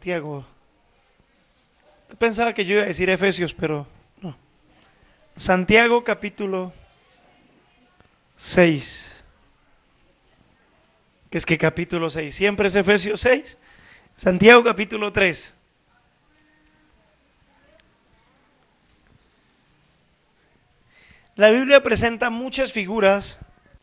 Santiago. Pensaba que yo iba a decir Efesios, pero no. Santiago capítulo 6. Que es que capítulo 6, siempre es Efesios 6. Santiago capítulo 3. La Biblia presenta muchas figuras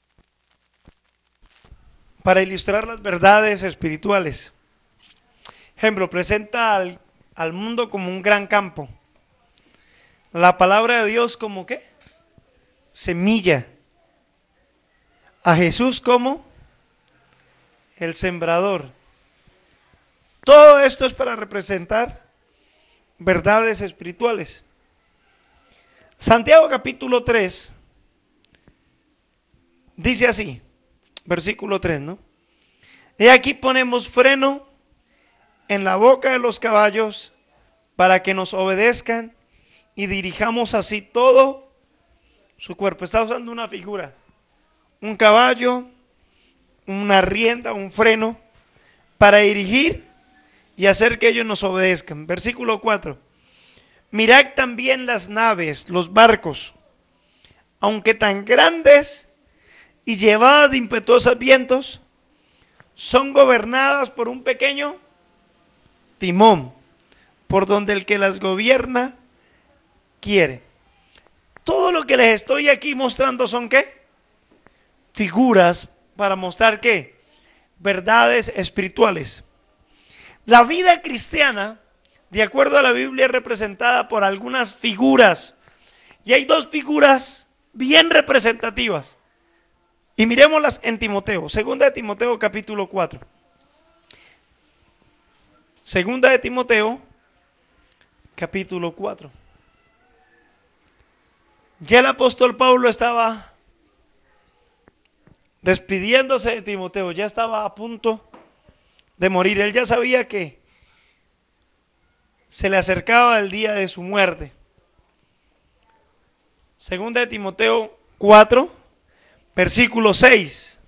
para ilustrar las verdades espirituales. Ejemplo, presenta al mundo como un gran campo. La palabra de Dios como ¿qué? Semilla. A Jesús como el sembrador. Todo esto es para representar verdades espirituales. Santiago capítulo 3 dice así, versículo 3, ¿no? Y aquí ponemos freno en la boca de los caballos para que nos obedezcan y dirijamos así todo su cuerpo. Está usando una figura, un caballo, una rienda, un freno para dirigir y hacer que ellos nos obedezcan. Versículo 4. Mirad también las naves, los barcos, aunque tan grandes y llevadas de impetuosos vientos, son gobernadas por un pequeño timón, por donde el que las gobierna quiere. Todo lo que les estoy aquí mostrando son ¿qué? Figuras para mostrar ¿qué? Verdades espirituales. La vida cristiana, de acuerdo a la Biblia, es representada por algunas figuras. Y hay dos figuras bien representativas. Y miremoslas en Timoteo. Segunda de Timoteo capítulo 4. Segunda de Timoteo capítulo 4. Ya el apóstol Pablo estaba despidiéndose de Timoteo. Ya estaba a punto de morir. Él ya sabía que se le acercaba el día de su muerte. Segunda de Timoteo 4, versículo 6.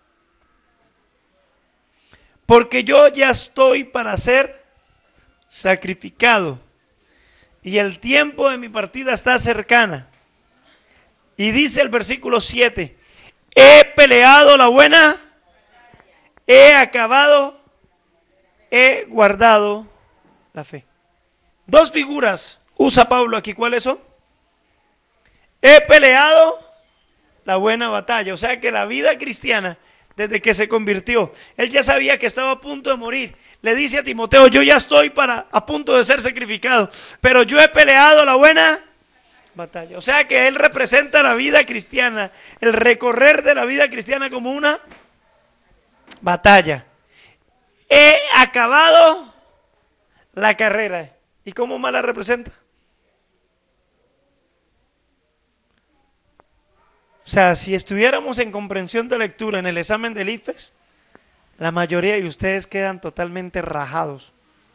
Porque yo ya estoy para ser sacrificado y el tiempo de mi partida está cercana. Y dice el versículo 7, he peleado la buena, he acabado, he guardado la fe. Dos figuras usa Pablo aquí, ¿cuáles son? He peleado la buena batalla, o sea que la vida cristiana, desde que se convirtió, él ya sabía que estaba a punto de morir. Le dice a Timoteo, yo ya estoy a punto de ser sacrificado, pero yo he peleado la buena batalla. O sea que él representa la vida cristiana, el recorrer de la vida cristiana como una batalla. He acabado la carrera. ¿Y cómo más la representa? O sea, si estuviéramos en comprensión de lectura en el examen del IFES, la mayoría de ustedes quedan totalmente rajados.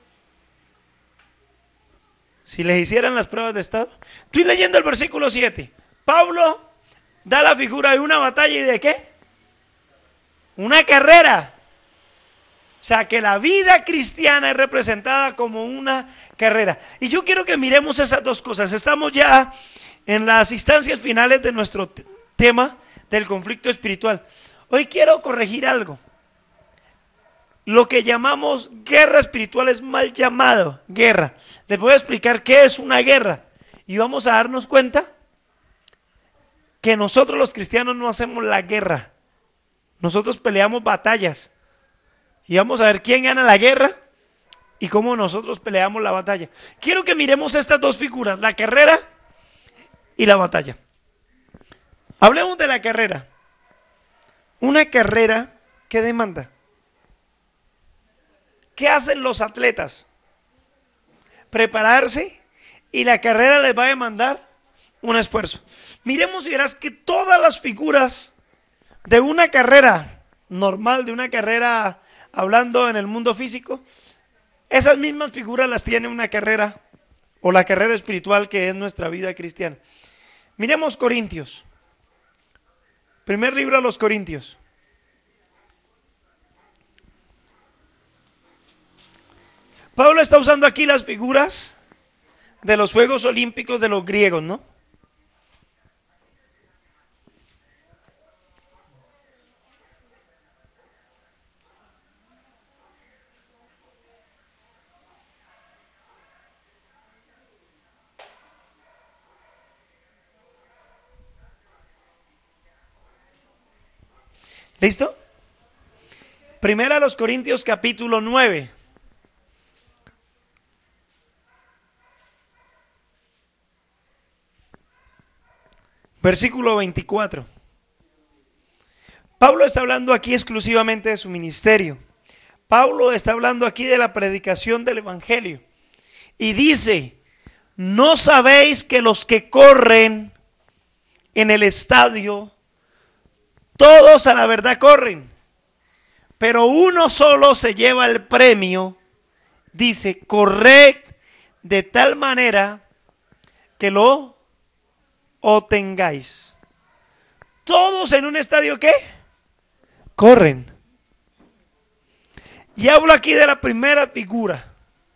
Si les hicieran las pruebas de estado. Estoy leyendo el versículo 7. Pablo da la figura de una batalla y de ¿qué? Una carrera. O sea, que la vida cristiana es representada como una carrera. Y yo quiero que miremos esas dos cosas. Estamos ya en las instancias finales de nuestro tema del conflicto espiritual. Hoy quiero corregir algo. Lo que llamamos guerra espiritual es mal llamado guerra. Les voy a explicar qué es una guerra. Y vamos a darnos cuenta que nosotros los cristianos no hacemos la guerra. Nosotros peleamos batallas. Y vamos a ver quién gana la guerra y cómo nosotros peleamos la batalla. Quiero que miremos estas dos figuras, la carrera y la batalla. Hablemos de la carrera. Una carrera que demanda. ¿Qué hacen los atletas? Prepararse, y la carrera les va a demandar un esfuerzo. Miremos y verás que todas las figuras de una carrera normal, de una carrera hablando en el mundo físico, esas mismas figuras las tiene una carrera o la carrera espiritual que es nuestra vida cristiana. Miremos Corintios. Primer libro a los Corintios. Pablo está usando aquí las figuras de los Juegos Olímpicos de los griegos, ¿no? ¿Listo? Primera a los Corintios capítulo 9. Versículo 24. Pablo está hablando aquí exclusivamente de su ministerio. Pablo está hablando aquí de la predicación del evangelio. Y dice, ¿no sabéis que los que corren en el estadio, todos a la verdad corren, pero uno solo se lleva el premio? Dice, corred de tal manera que lo obtengáis. Todos en un estadio, ¿qué? Corren. Y hablo aquí de la primera figura.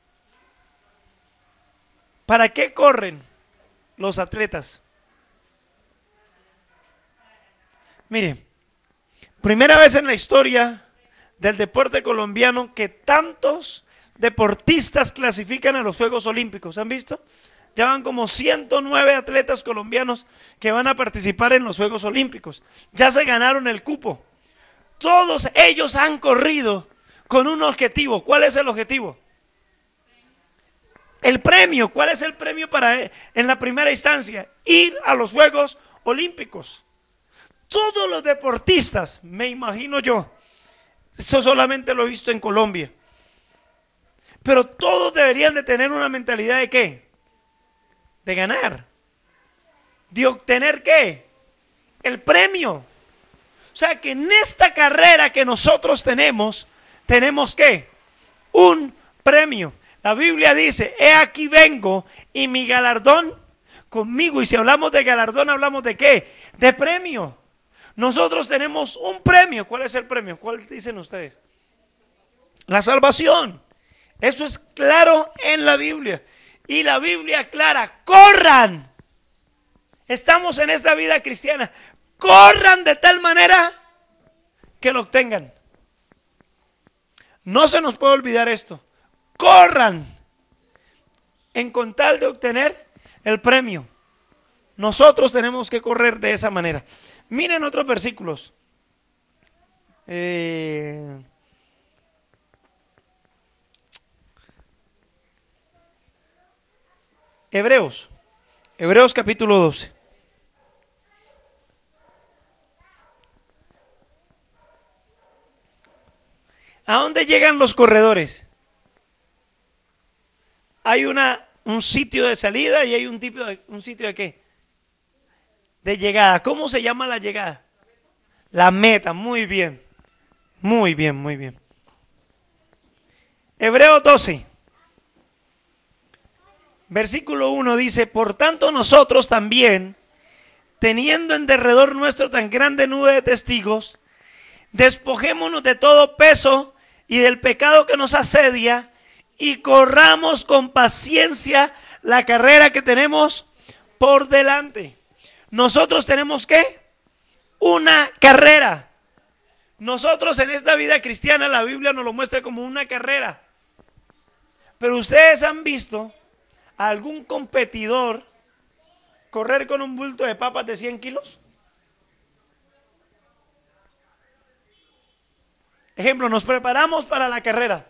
¿Para qué corren los atletas? Miren, primera vez en la historia del deporte colombiano que tantos deportistas clasifican a los Juegos Olímpicos. ¿Han visto? Ya van como 109 atletas colombianos que van a participar en los Juegos Olímpicos. Ya se ganaron el cupo. Todos ellos han corrido con un objetivo. ¿Cuál es el objetivo? El premio. ¿Cuál es el premio para en la primera instancia? Ir a los Juegos Olímpicos. Todos los deportistas, me imagino yo, eso solamente lo he visto en Colombia, pero todos deberían de tener una mentalidad de ¿qué? De ganar, de obtener ¿qué? El premio. O sea que en esta carrera que nosotros tenemos ¿qué? Un premio. La Biblia dice, he aquí vengo y mi galardón conmigo. Y si hablamos de galardón, hablamos de ¿qué? De premio. Nosotros tenemos un premio. ¿Cuál es el premio? ¿Cuál dicen ustedes? La salvación. Eso es claro en la Biblia. Y la Biblia aclara, corran. Estamos en esta vida cristiana. Corran de tal manera que lo obtengan. No se nos puede olvidar esto. Corran en con tal de obtener el premio. Nosotros tenemos que correr de esa manera. Miren otros versículos. Hebreos capítulo 12. ¿A dónde llegan los corredores? Hay un sitio de salida y hay un sitio de ¿qué? De llegada. ¿Cómo se llama la llegada? La meta. Muy bien. Muy bien, muy bien. Hebreos 12. Versículo 1 dice, por tanto nosotros también, teniendo en derredor nuestro tan grande nube de testigos, despojémonos de todo peso y del pecado que nos asedia y corramos con paciencia la carrera que tenemos por delante. Nosotros tenemos ¿qué? Una carrera. Nosotros en esta vida cristiana la Biblia nos lo muestra como una carrera. Pero ustedes han visto a algún competidor correr con un bulto de papas de 100 kilos. Ejemplo, nos preparamos para la carrera.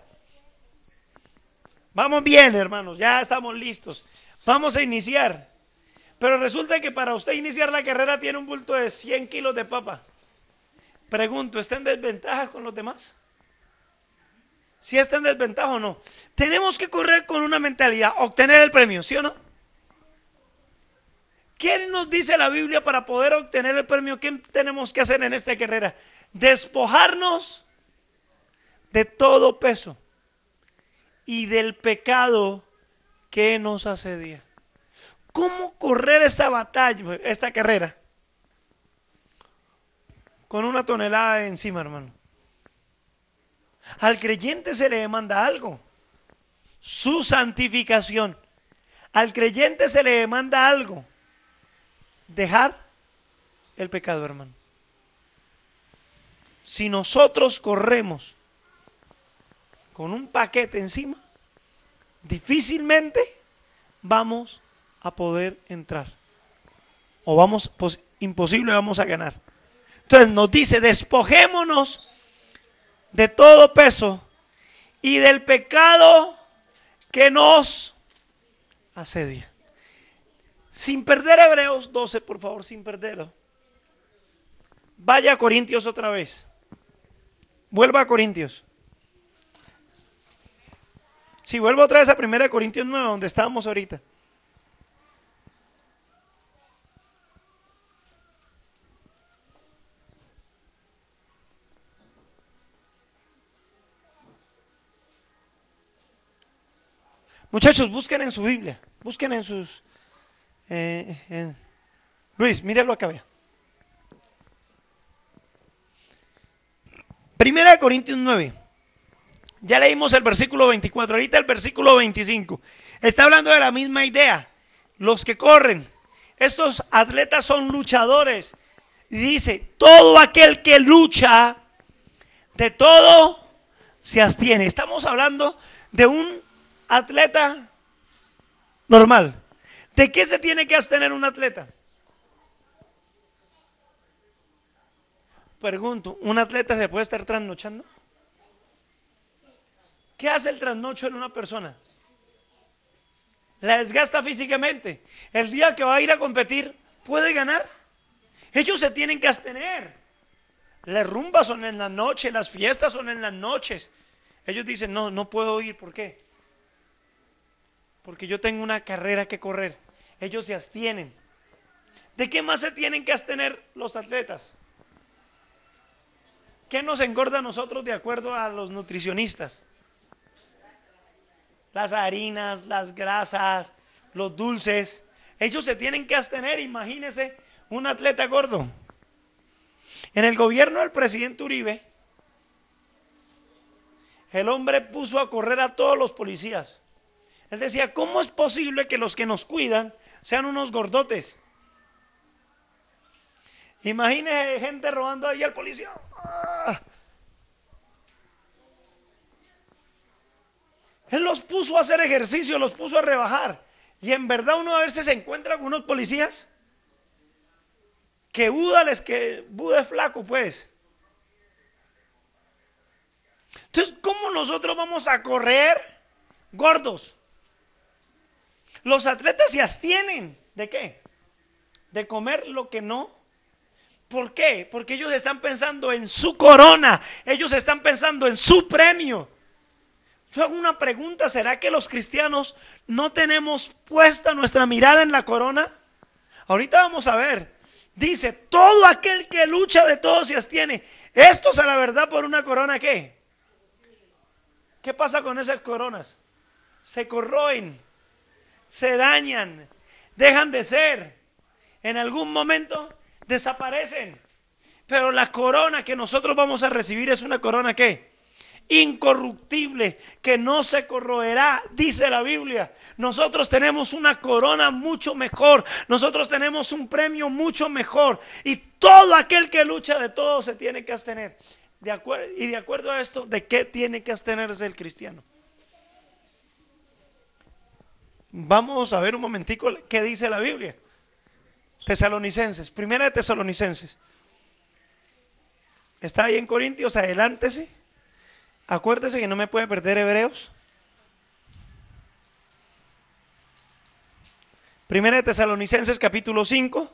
Vamos bien, hermanos, ya estamos listos. Vamos a iniciar. Pero resulta que para usted iniciar la carrera tiene un bulto de 100 kilos de papa. Pregunto, ¿está en desventaja con los demás? ¿Si está en desventaja o no? Tenemos que correr con una mentalidad, obtener el premio, ¿sí o no? ¿Qué nos dice la Biblia para poder obtener el premio? ¿Qué tenemos que hacer en esta carrera? Despojarnos de todo peso y del pecado que nos asedia. ¿Cómo correr esta batalla, esta carrera? Con una tonelada encima, hermano. Al creyente se le demanda algo. su santificación. Al creyente se le demanda algo: dejar el pecado, hermano. Si nosotros corremos con un paquete encima, difícilmente vamos a poder entrar. O imposible vamos a ganar. Entonces nos dice: despojémonos de todo peso y del pecado que nos asedia. Sin perder Hebreos 12, por favor, sin perderlo. Vaya a Corintios otra vez. Vuelva a Corintios. Sí, vuelvo otra vez a 1 Corintios 9, donde estábamos ahorita. Muchachos, busquen en su Biblia, busquen en sus... Luis, míralo acá, vea. 1 Corintios 9. Ya leímos el versículo 24, ahorita el versículo 25. Está hablando de la misma idea. Los que corren, estos atletas son luchadores. Y dice: todo aquel que lucha, de todo se abstiene. Estamos hablando de un atleta normal. ¿De qué se tiene que abstener un atleta? Pregunto, ¿un atleta se puede estar trasnochando? ¿Qué hace el trasnocho en una persona? La desgasta físicamente. El día que va a ir a competir, ¿puede ganar? Ellos se tienen que abstener. Las rumbas son en la noche, las fiestas son en las noches. Ellos dicen: no, no puedo ir. ¿Por qué? Porque yo tengo una carrera que correr. Ellos se abstienen. ¿De qué más se tienen que abstener los atletas? ¿Qué nos engorda a nosotros de acuerdo a los nutricionistas? Las harinas, las grasas, los dulces. Ellos se tienen que abstener. Imagínense un atleta gordo. En el gobierno del presidente Uribe, el hombre puso a correr a todos los policías. Él decía: ¿cómo es posible que los que nos cuidan sean unos gordotes? Imagínese gente robando ahí al policía. Él los puso a hacer ejercicio, los puso a rebajar. Y en verdad uno a veces se encuentra con unos policías que Buda es flaco, pues. Entonces, ¿cómo nosotros vamos a correr gordos? Los atletas se abstienen. ¿De qué? De comer lo que no. ¿Por qué? Porque ellos están pensando en su corona. Ellos están pensando en su premio. Yo hago una pregunta: ¿será que los cristianos no tenemos puesta nuestra mirada en la corona? Ahorita vamos a ver. Dice: todo aquel que lucha, de todo se abstiene. Estos, a la verdad, por una corona, ¿qué? ¿Qué pasa con esas coronas? Se corroen, se dañan, dejan de ser. En algún momento desaparecen. Pero la corona que nosotros vamos a recibir es una corona ¿qué? Incorruptible, que no se corroerá, dice la Biblia. Nosotros tenemos una corona mucho mejor. Nosotros tenemos un premio mucho mejor. Y todo aquel que lucha, de todo se tiene que abstener. Y de acuerdo a esto, ¿de qué tiene que abstenerse el cristiano? Vamos a ver un momentico qué dice la Biblia. Tesalonicenses, primera de Tesalonicenses. Está ahí en Corintios, adelántese. Acuérdese que no me puede perder Hebreos. Primera de Tesalonicenses, capítulo 5.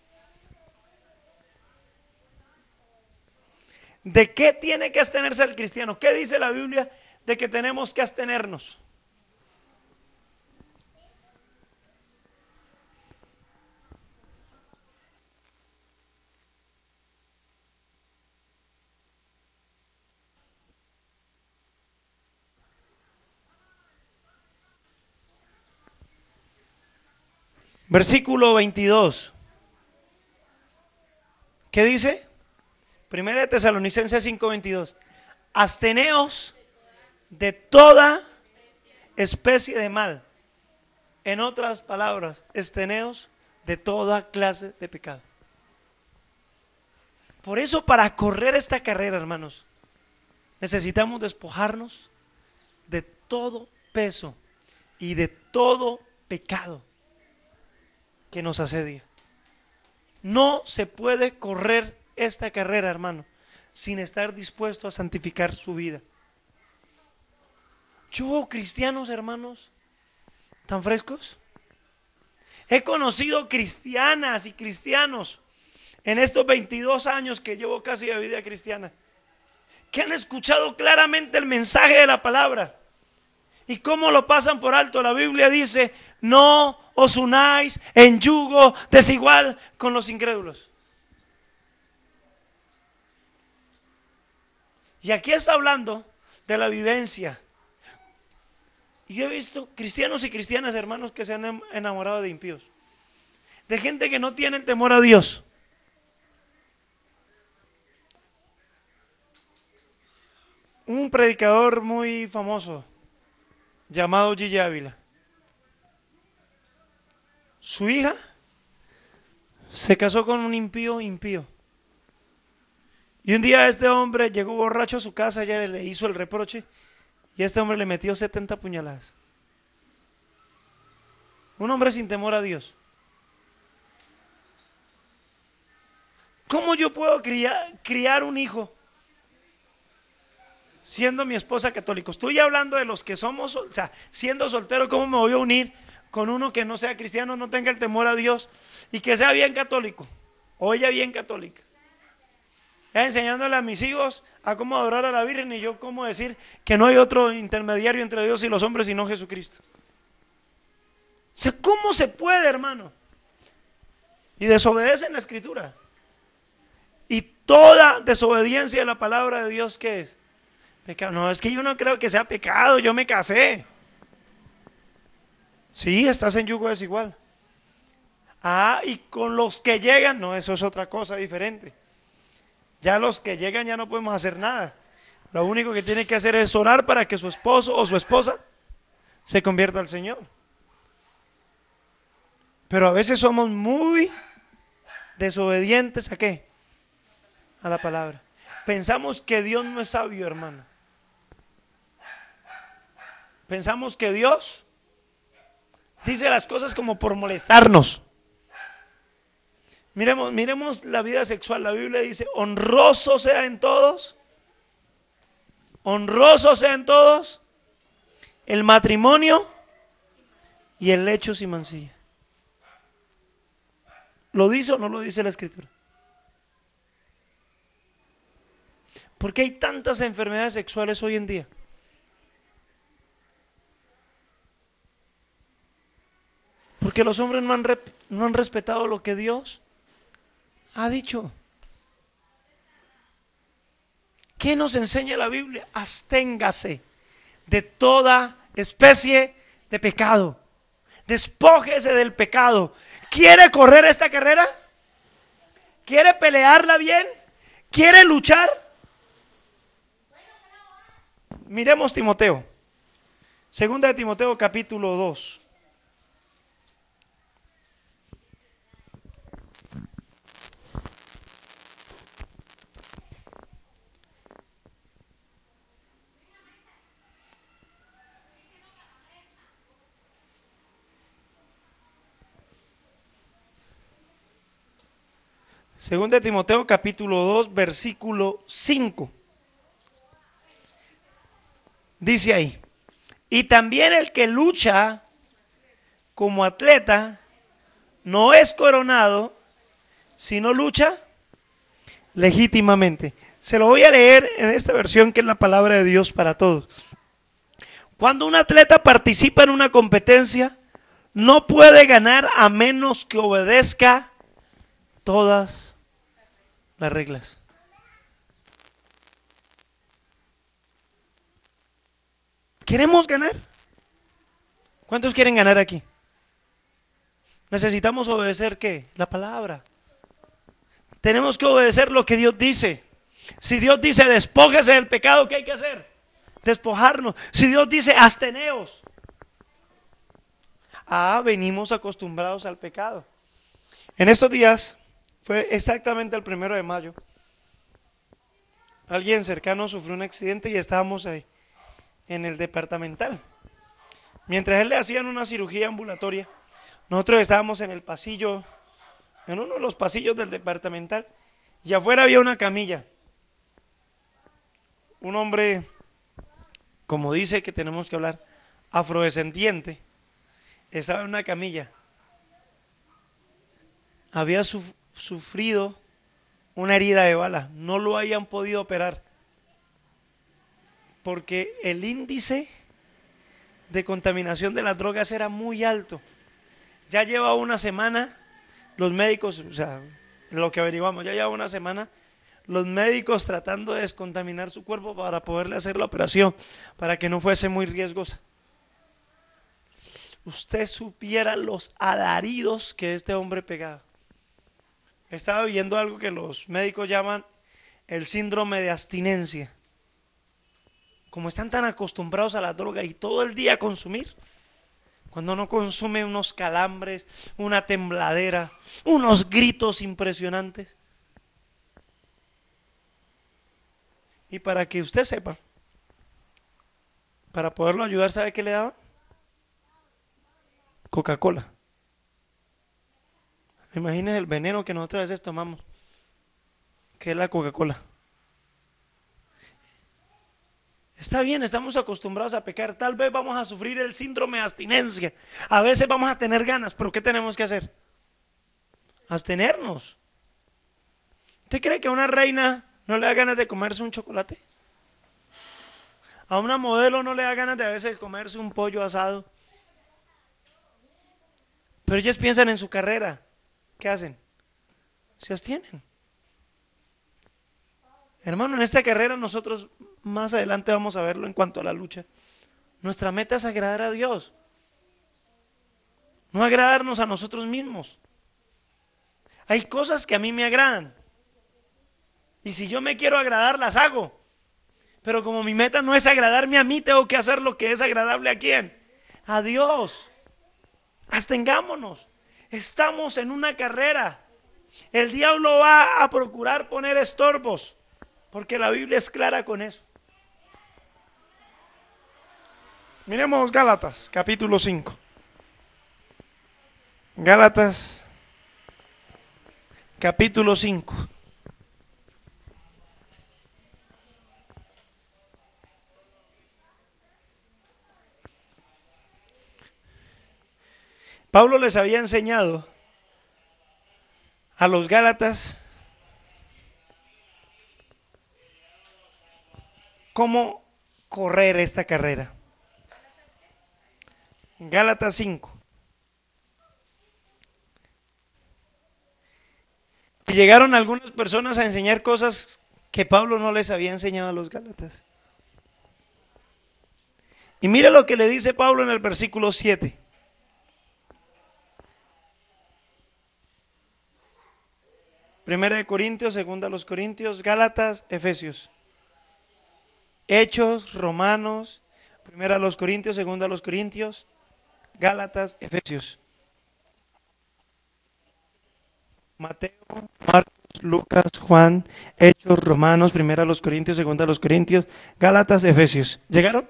¿De qué tiene que abstenerse el cristiano? ¿Qué dice la Biblia de que tenemos que abstenernos? Versículo 22. ¿Qué dice? Primera de Tesalonicenses 5:22. Absteneos de toda especie de mal. En otras palabras, absteneos de toda clase de pecado. Por eso, para correr esta carrera, hermanos, necesitamos despojarnos de todo peso y de todo pecado que nos asedia. No se puede correr esta carrera, hermano, sin estar dispuesto a santificar su vida. Yo veo cristianos, hermanos, tan frescos. He conocido cristianas y cristianos en estos 22 años que llevo casi de vida cristiana, que han escuchado claramente el mensaje de la palabra. ¿Y cómo lo pasan por alto? La Biblia dice: no os unáis en yugo desigual con los incrédulos. Y aquí está hablando de la vivencia. Y yo he visto cristianos y cristianas, hermanos, que se han enamorado de impíos, de gente que no tiene el temor a Dios. Un predicador muy famoso llamado Gigi Ávila, su hija se casó con un impío. Y un día este hombre llegó borracho a su casa, ella le hizo el reproche y este hombre le metió 70 puñaladas. Un hombre sin temor a Dios. ¿Cómo yo puedo criar un hijo siendo mi esposa católico? Estoy hablando de los que somos, o sea, siendo soltero, ¿cómo me voy a unir con uno que no sea cristiano, no tenga el temor a Dios y que sea bien católico o ella bien católica? Enseñándole a mis hijos a cómo adorar a la Virgen y yo cómo decir que no hay otro intermediario entre Dios y los hombres sino Jesucristo. O sea, ¿cómo se puede, hermano? Y desobedecen la Escritura. Y toda desobediencia a la palabra de Dios, ¿qué es? Pecado. No, es que yo no creo que sea pecado, yo me casé. Sí, estás en yugo desigual. Ah, y con los que llegan, no, eso es otra cosa diferente. Ya los que llegan ya no podemos hacer nada. Lo único que tiene que hacer es orar para que su esposo o su esposa se convierta al Señor. Pero a veces somos muy desobedientes ¿a qué? A la palabra. Pensamos que Dios no es sabio, hermano. Pensamos que Dios dice las cosas como por molestarnos. Miremos la vida sexual. La Biblia dice: honroso sea en todos el matrimonio y el lecho sin mancilla. ¿Lo dice o no lo dice la Escritura? ¿Por qué hay tantas enfermedades sexuales hoy en día? Porque los hombres no han respetado lo que Dios ha dicho. ¿Qué nos enseña la Biblia? Absténgase de toda especie de pecado. Despójese del pecado. ¿Quiere correr esta carrera? ¿Quiere pelearla bien? ¿Quiere luchar? Miremos Timoteo. Segunda de Timoteo capítulo 2. Segunda de Timoteo capítulo 2 versículo 5. Dice ahí: y también el que lucha como atleta no es coronado, sino lucha legítimamente. Se lo voy a leer en esta versión que es la palabra de Dios para todos. Cuando un atleta participa en una competencia, no puede ganar a menos que obedezca todas las reglas. ¿Queremos ganar? ¿Cuántos quieren ganar aquí? Necesitamos obedecer ¿qué? La palabra. Tenemos que obedecer lo que Dios dice. Si Dios dice despójese del pecado, ¿qué hay que hacer? Despojarnos. Si Dios dice absteneos, venimos acostumbrados al pecado. En estos días, fue exactamente el 1 de mayo, alguien cercano sufrió un accidente y estábamos ahí, en el departamental. Mientras él le hacían una cirugía ambulatoria, nosotros estábamos en el pasillo, en uno de los pasillos del departamental, y afuera había una camilla. Un hombre, como dice que tenemos que hablar, afrodescendiente, estaba en una camilla. Había sufrido una herida de bala, no lo habían podido operar, porque el índice de contaminación de las drogas era muy alto. Ya lleva una semana, los médicos, o sea, lo que averiguamos, ya lleva una semana, los médicos tratando de descontaminar su cuerpo para poderle hacer la operación, para que no fuese muy riesgosa. Usted supiera los alaridos que este hombre pegaba. Estaba viviendo algo que los médicos llaman el síndrome de abstinencia. Como están tan acostumbrados a la droga y todo el día a consumir, cuando no consume, unos calambres, una tembladera, unos gritos impresionantes. Y para que usted sepa, para poderlo ayudar, ¿sabe qué le daban? Coca-Cola. Imagínense el veneno que nosotros a veces tomamos, que es la Coca-Cola. Está bien, estamos acostumbrados a pecar, tal vez vamos a sufrir el síndrome de abstinencia, a veces vamos a tener ganas, pero ¿qué tenemos que hacer? Abstenernos. ¿Usted cree que a una reina no le da ganas de comerse un chocolate? ¿A una modelo no le da ganas de a veces comerse un pollo asado? Pero ellos piensan en su carrera. ¿Qué hacen? Se abstienen. Hermano, en esta carrera nosotros más adelante vamos a verlo en cuanto a la lucha. Nuestra meta es agradar a Dios, no agradarnos a nosotros mismos. Hay cosas que a mí me agradan y si yo me quiero agradar las hago, pero como mi meta no es agradarme a mí, tengo que hacer lo que es agradable a quién, a Dios. Abstengámonos, estamos en una carrera. El diablo va a procurar poner estorbos, porque la Biblia es clara con eso. Miremos Gálatas, capítulo 5. Gálatas, capítulo 5. Pablo les había enseñado a los Gálatas cómo correr esta carrera. Gálatas 5. Y llegaron algunas personas a enseñar cosas que Pablo no les había enseñado a los Gálatas. Y mira lo que le dice Pablo en el versículo 7. Primera de Corintios, segunda a los Corintios, Gálatas, Efesios. Hechos, Romanos, primera a los Corintios, segunda a los Corintios, Gálatas, Efesios. Mateo, Marcos, Lucas, Juan, Hechos, Romanos, primera a los Corintios, segunda a los Corintios, Gálatas, Efesios. ¿Llegaron?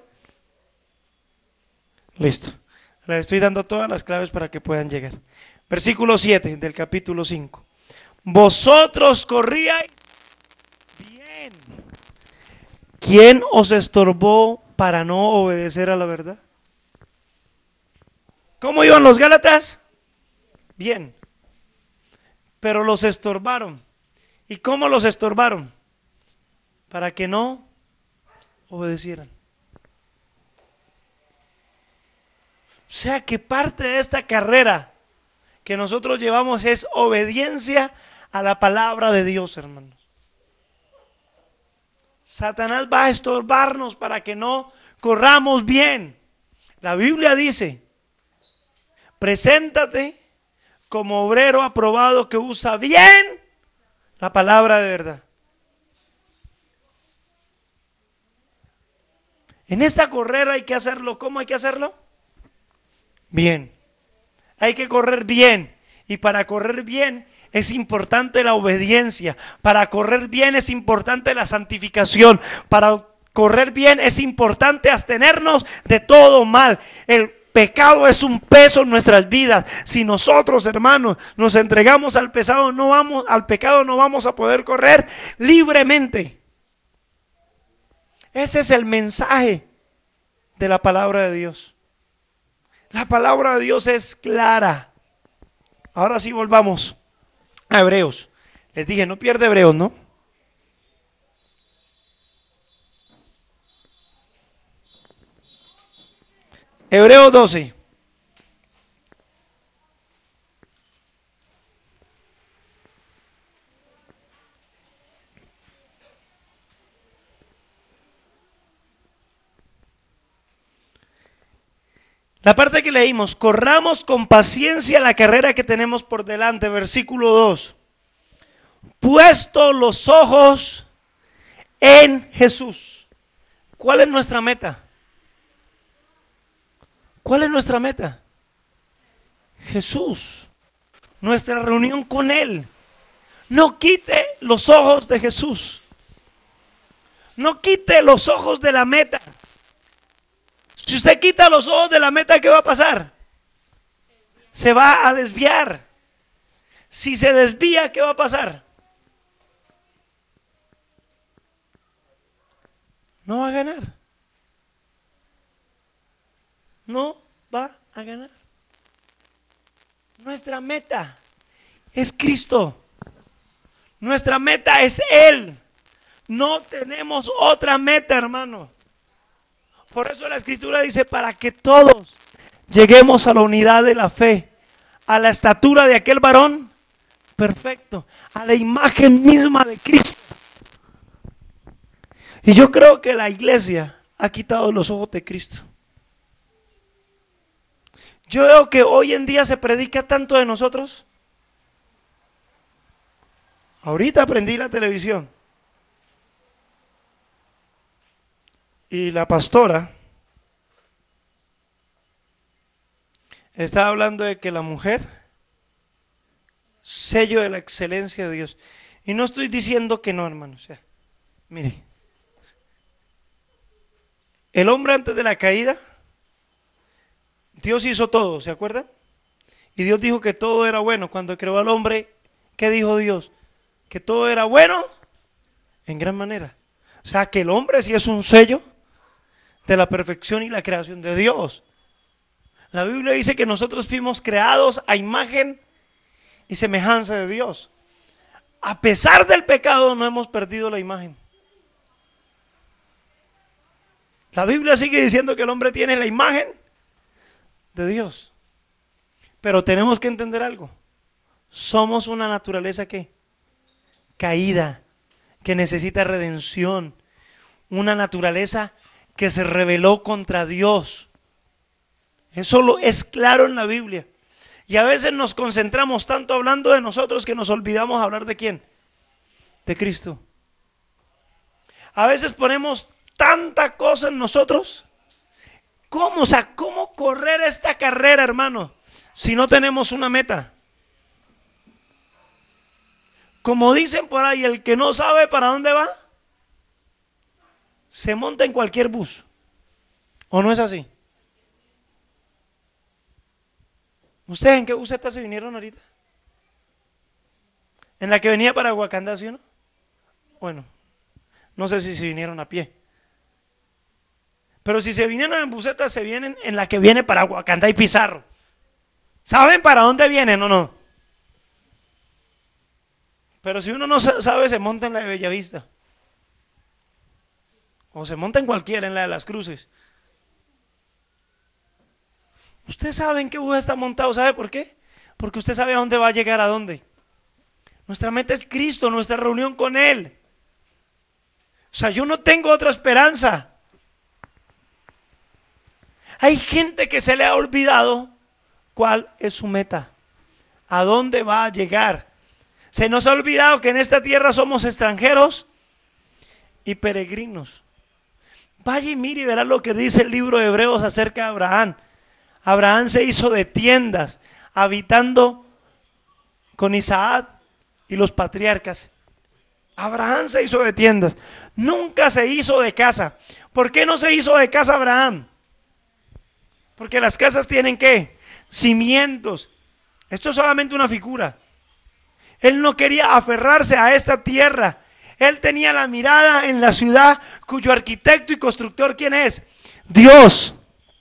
Listo. Les estoy dando todas las claves para que puedan llegar. Versículo 7 del capítulo 5. Vosotros corríais bien. ¿Quién os estorbó para no obedecer a la verdad? ¿Cómo iban los Gálatas? Bien. Pero los estorbaron. ¿Y cómo los estorbaron? Para que no obedecieran. O sea que parte de esta carrera que nosotros llevamos es obediencia a la palabra de Dios, hermanos. Satanás va a estorbarnos para que no corramos bien. La Biblia dice: preséntate como obrero aprobado que usa bien la palabra de verdad. En esta carrera hay que hacerlo. ¿Cómo hay que hacerlo? Bien. Hay que correr bien. Y para correr bien es importante la obediencia. Para correr bien es importante la santificación. Para correr bien es importante abstenernos de todo mal. El pecado es un peso en nuestras vidas. Si nosotros, hermanos, nos entregamos al pecado, no vamos a poder correr libremente. Ese es el mensaje de la palabra de Dios. La palabra de Dios es clara. Ahora sí volvamos a Hebreos. Les dije, no pierde Hebreos, ¿no? Hebreos 12. La parte que leímos, corramos con paciencia la carrera que tenemos por delante, versículo 2. Puesto los ojos en Jesús. ¿Cuál es nuestra meta? ¿Cuál es nuestra meta? Jesús. Nuestra reunión con Él. No quite los ojos de Jesús. No quite los ojos de la meta. Si usted quita los ojos de la meta, ¿qué va a pasar? Se va a desviar. Si se desvía, ¿qué va a pasar? No va a ganar. No va a ganar. Nuestra meta es Cristo. Nuestra meta es Él. No tenemos otra meta, hermano. Por eso la Escritura dice, para que todos lleguemos a la unidad de la fe, a la estatura de aquel varón perfecto, a la imagen misma de Cristo. Y yo creo que la iglesia ha quitado los ojos de Cristo. Yo veo que hoy en día se predica tanto de nosotros. Ahorita prendí la televisión y la pastora estaba hablando de que la mujer, sello de la excelencia de Dios. Y no estoy diciendo que no, hermano. O sea, mire, el hombre antes de la caída, Dios hizo todo, ¿se acuerdan? Y Dios dijo que todo era bueno. Cuando creó al hombre, ¿qué dijo Dios? Que todo era bueno en gran manera. O sea, que el hombre sí es un sello de la perfección y la creación de Dios. La Biblia dice que nosotros fuimos creados a imagen y semejanza de Dios. A pesar del pecado no hemos perdido la imagen. La Biblia sigue diciendo que el hombre tiene la imagen de Dios. Pero tenemos que entender algo. Somos una naturaleza que caída, que necesita redención. Una naturaleza que se rebeló contra Dios. Eso es claro en la Biblia. Y a veces nos concentramos tanto hablando de nosotros que nos olvidamos hablar de quién. De Cristo. A veces ponemos tanta cosa en nosotros. ¿Cómo? O sea, ¿cómo correr esta carrera, hermano? Si no tenemos una meta. Como dicen por ahí, el que no sabe para dónde va, se monta en cualquier bus. ¿O no es así? ¿Ustedes en qué buseta se vinieron ahorita? ¿En la que venía para Guacandá, sí o no? Bueno, no sé si se vinieron a pie. Pero si se vinieron en buseta, se vienen en la que viene para Guacandá y Pizarro. ¿Saben para dónde vienen o no? Pero si uno no sabe, se monta en la de Bellavista. O se monta en cualquiera, en la de Las Cruces. Usted sabe en qué bus está montado, ¿sabe por qué? Porque usted sabe a dónde va a llegar, a dónde. Nuestra meta es Cristo, nuestra reunión con Él. O sea, yo no tengo otra esperanza. Hay gente que se le ha olvidado cuál es su meta, a dónde va a llegar. Se nos ha olvidado que en esta tierra somos extranjeros y peregrinos. Vaya y mire y verá lo que dice el libro de Hebreos acerca de Abraham. Abraham se hizo de tiendas. habitando con Isaac y los patriarcas. Abraham se hizo de tiendas, nunca se hizo de casa. ¿Por qué no se hizo de casa Abraham? Porque las casas tienen ¿qué? Cimientos. Esto es solamente una figura. Él no quería aferrarse a esta tierra. Él tenía la mirada en la ciudad cuyo arquitecto y constructor, ¿quién es? Dios.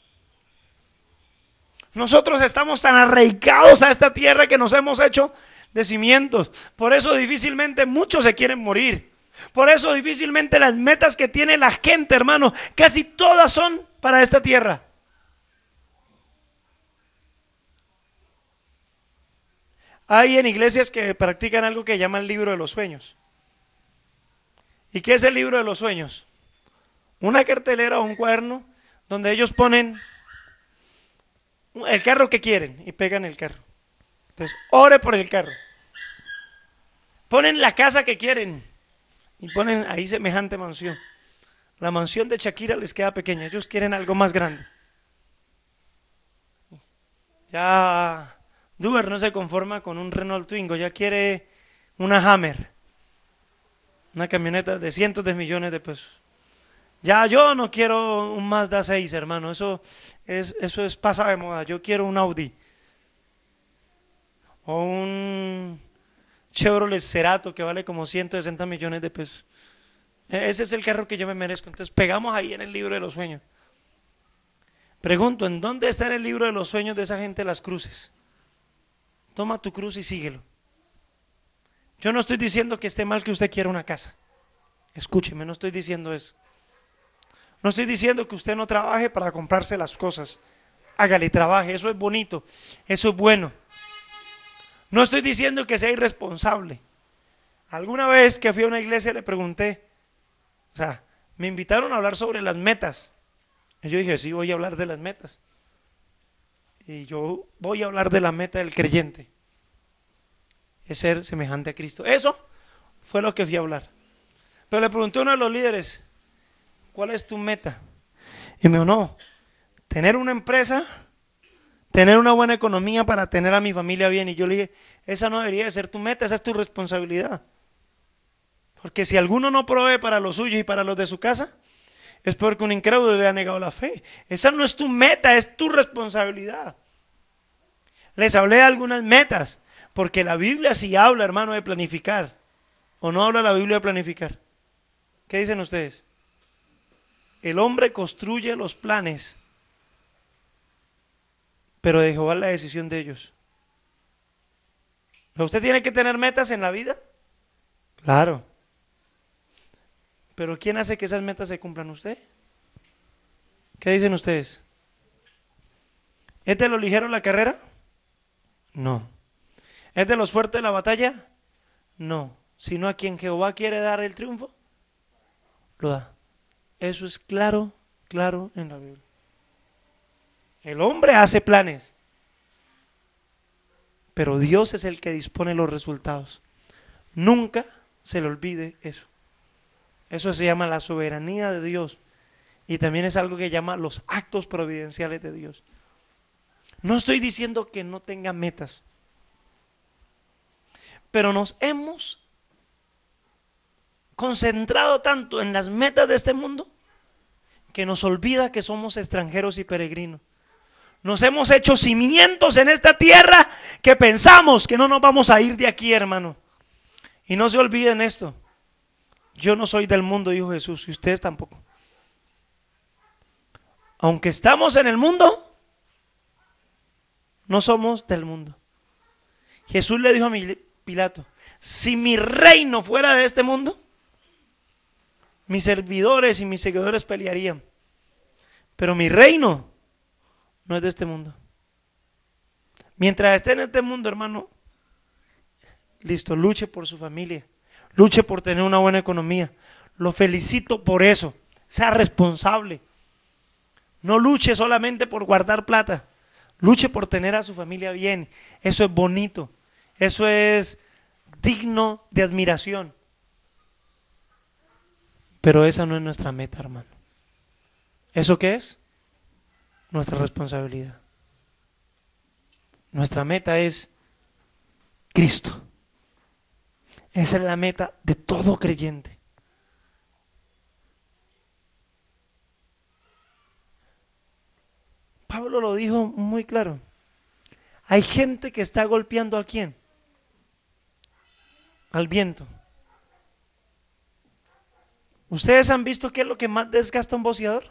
Nosotros estamos tan arraigados a esta tierra que nos hemos hecho de cimientos. Por eso difícilmente muchos se quieren morir. Por eso difícilmente las metas que tiene la gente, hermano, casi todas son para esta tierra. Hay en iglesias que practican algo que llaman el libro de los sueños. ¿Y qué es el libro de los sueños? Una cartelera o un cuaderno donde ellos ponen el carro que quieren y pegan el carro. Entonces, ore por el carro. Ponen la casa que quieren y ponen ahí semejante mansión. La mansión de Shakira les queda pequeña, ellos quieren algo más grande. Ya Duber no se conforma con un Renault Twingo, ya quiere una Hammer, una camioneta de cientos de millones de pesos. Ya yo no quiero un Mazda 6, hermano, eso es pasado de moda. Yo quiero un Audi o un Chevrolet Cerato que vale como 160 millones de pesos. Ese es el carro que yo me merezco. Entonces pegamos ahí en el libro de los sueños. Pregunto, ¿en dónde está en el libro de los sueños de esa gente las cruces? Toma tu cruz y síguelo. Yo no estoy diciendo que esté mal que usted quiera una casa. Escúcheme, no estoy diciendo eso. No estoy diciendo que usted no trabaje para comprarse las cosas. Hágale, trabaje, eso es bonito, eso es bueno. No estoy diciendo que sea irresponsable. Alguna vez que fui a una iglesia le pregunté, me invitaron a hablar sobre las metas. Y yo dije, sí, voy a hablar de las metas. Y yo voy a hablar de la meta del creyente. Es ser semejante a Cristo. Eso fue lo que fui a hablar. Pero le pregunté a uno de los líderes, ¿cuál es tu meta? Y me dijo, no, tener una empresa, tener una buena economía para tener a mi familia bien. Y yo le dije, esa no debería de ser tu meta, esa es tu responsabilidad. Porque si alguno no provee para los suyos y para los de su casa, es porque un incrédulo le ha negado la fe. Esa no es tu meta, es tu responsabilidad. Les hablé de algunas metas, porque la Biblia sí habla, hermano, de planificar. ¿O no habla la Biblia de planificar? ¿Qué dicen ustedes? El hombre construye los planes, pero de Jehová es la decisión de ellos. ¿Usted tiene que tener metas en la vida? Claro. Pero ¿quién hace que esas metas se cumplan? ¿Usted? ¿Qué dicen ustedes? ¿Es de los ligeros la carrera? No. ¿Es de los fuertes la batalla? No. Sino a quien Jehová quiere dar el triunfo, lo da. Eso es claro, claro en la Biblia. El hombre hace planes, pero Dios es el que dispone los resultados. Nunca se le olvide eso. Eso se llama la soberanía de Dios. Y también es algo que llama los actos providenciales de Dios. No estoy diciendo que no tenga metas, pero nos hemos concentrado tanto en las metas de este mundo que nos olvida que somos extranjeros y peregrinos. Nos hemos hecho cimientos en esta tierra que pensamos que no nos vamos a ir de aquí, hermano. Y no se olviden esto. Yo no soy del mundo, dijo Jesús, y ustedes tampoco. Aunque estamos en el mundo, no somos del mundo. Jesús le dijo a Pilato, si mi reino fuera de este mundo, mis servidores y mis seguidores pelearían. Pero mi reino no es de este mundo. Mientras esté en este mundo, hermano, listo, luche por su familia, luche por tener una buena economía. Lo felicito por eso. Sea responsable. No luche solamente por guardar plata. Luche por tener a su familia bien. Eso es bonito. Eso es digno de admiración. Pero esa no es nuestra meta, hermano. ¿Eso qué es? Nuestra responsabilidad. Nuestra meta es Cristo. Esa es la meta de todo creyente. Pablo lo dijo muy claro. Hay gente que está golpeando ¿a quién? Al viento. ¿Ustedes han visto qué es lo que más desgasta un boceador?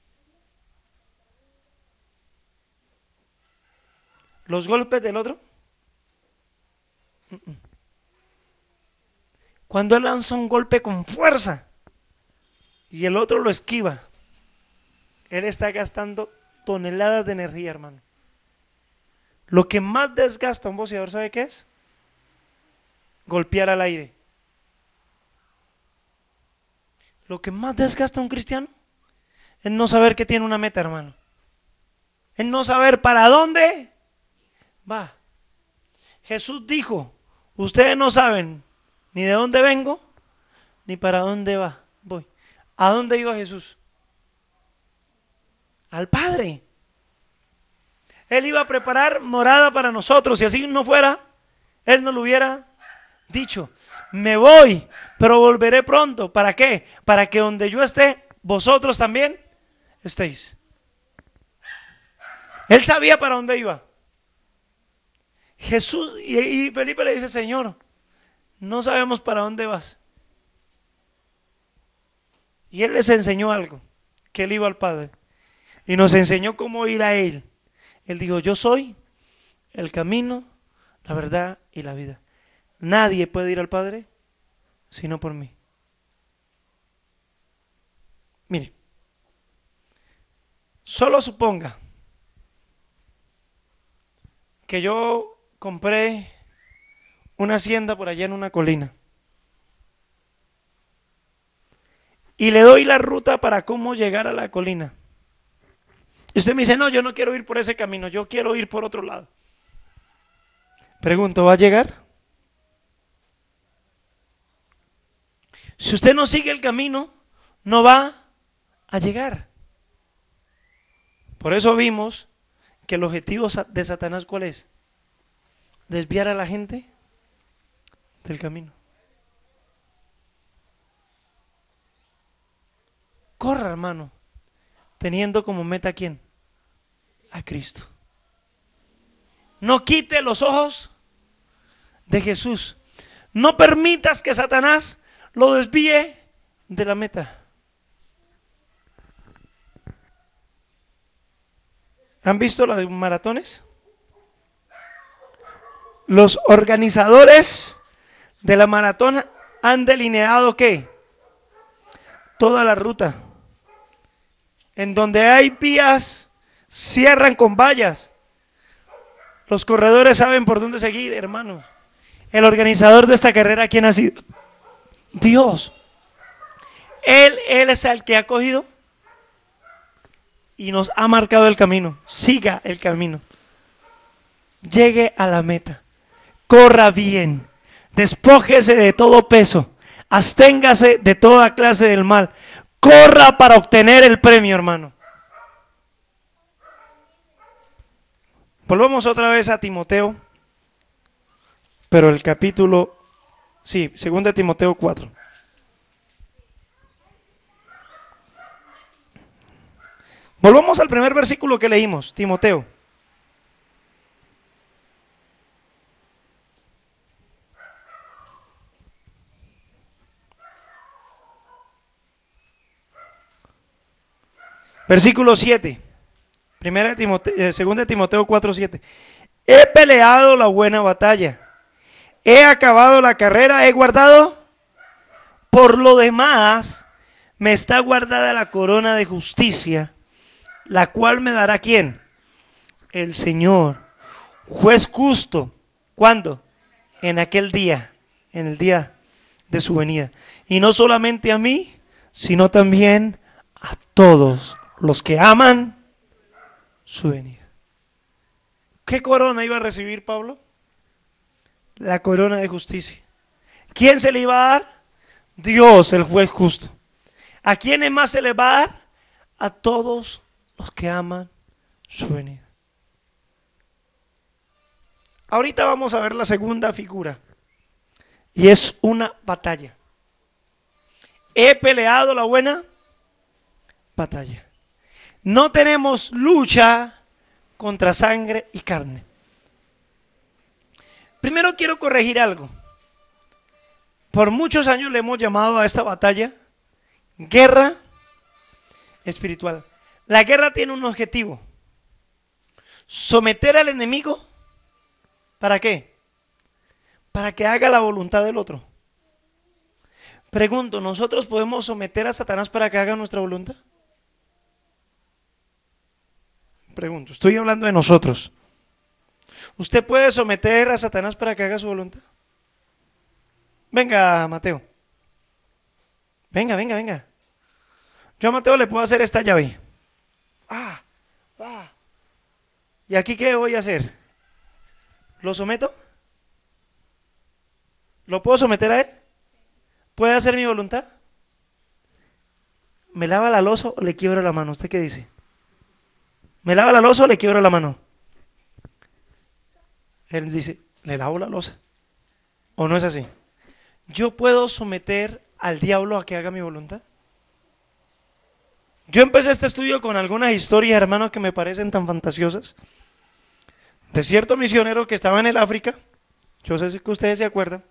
¿Los golpes del otro? Cuando él lanza un golpe con fuerza y el otro lo esquiva, él está gastando toneladas de energía, hermano. Lo que más desgasta a un boxeador, ¿sabe qué es? Golpear al aire. Lo que más desgasta a un cristiano es no saber que tiene una meta, hermano. Es no saber para dónde va. Jesús dijo, ustedes no saben ni de dónde vengo, ni para dónde voy. ¿A dónde iba Jesús? Al Padre. Él iba a preparar morada para nosotros. Si así no fuera, Él nos lo hubiera dicho. Me voy, pero volveré pronto. ¿Para qué? Para que donde yo esté, vosotros también estéis. Él sabía para dónde iba. Jesús y Felipe le dice, Señor, no sabemos para dónde vas. Y Él les enseñó algo, que Él iba al Padre. Y nos enseñó cómo ir a Él. Él dijo, yo soy el camino, la verdad y la vida. Nadie puede ir al Padre sino por mí. Mire, solo suponga que yo compré una hacienda por allá en una colina y le doy la ruta para cómo llegar a la colina. Y usted me dice, no, yo no quiero ir por ese camino, yo quiero ir por otro lado. Pregunto, ¿va a llegar? Si usted no sigue el camino, no va a llegar. Por eso vimos que el objetivo de Satanás, ¿cuál es? Desviar a la gente del camino. Corra, hermano, teniendo como meta ¿a quién? A Cristo. No quite los ojos de Jesús. No permitas que Satanás lo desvíe de la meta. ¿Han visto los maratones? Los organizadores de la maratón han delineado ¿qué? Toda la ruta. En donde hay vías, cierran con vallas. Los corredores saben por dónde seguir, hermanos. El organizador de esta carrera, ¿quién ha sido? Dios. Él es el que ha cogido y nos ha marcado el camino. Siga el camino. Llegue a la meta. Corra bien. Despójese de todo peso. Absténgase de toda clase del mal. Corra para obtener el premio, hermano. Volvamos otra vez a Timoteo, pero el capítulo, sí, 2 Timoteo 4. Volvamos al primer versículo que leímos, Timoteo. Versículo 7. 2 Timoteo 4, 7. He peleado la buena batalla. He acabado la carrera, he guardado. Por lo demás, me está guardada la corona de justicia, la cual me dará ¿quién? El Señor, juez justo. ¿Cuándo? En aquel día, en el día de su venida. Y no solamente a mí, sino también a todos los que aman su venida. ¿Qué corona iba a recibir Pablo? La corona de justicia. ¿Quién se le iba a dar? Dios, el juez justo. ¿A quiénes más se le va a dar? A todos los que aman su venida. Ahorita vamos a ver la segunda figura. Y es una batalla. He peleado la buena batalla. No tenemos lucha contra sangre y carne. Primero quiero corregir algo. Por muchos años le hemos llamado a esta batalla guerra espiritual. La guerra tiene un objetivo: someter al enemigo. ¿Para qué? Para que haga la voluntad del otro. Pregunto, ¿nosotros podemos someter a Satanás para que haga nuestra voluntad? Pregunto, estoy hablando de nosotros. ¿Usted puede someter a Satanás para que haga su voluntad? Venga, Mateo. Venga. Yo a Mateo le puedo hacer esta llave. ¿Y aquí qué voy a hacer? ¿Lo someto? ¿Lo puedo someter a él? ¿Puede hacer mi voluntad? ¿Me lava la loza o le quiebro la mano? ¿Usted qué dice? ¿Me lava la loza o le quiebro la mano? Él dice, le lavo la loza. ¿O no es así? ¿Yo puedo someter al diablo a que haga mi voluntad? Yo empecé este estudio con algunas historias, hermanos, que me parecen tan fantasiosas. De cierto misionero que estaba en el África. Yo sé que ustedes se acuerdan.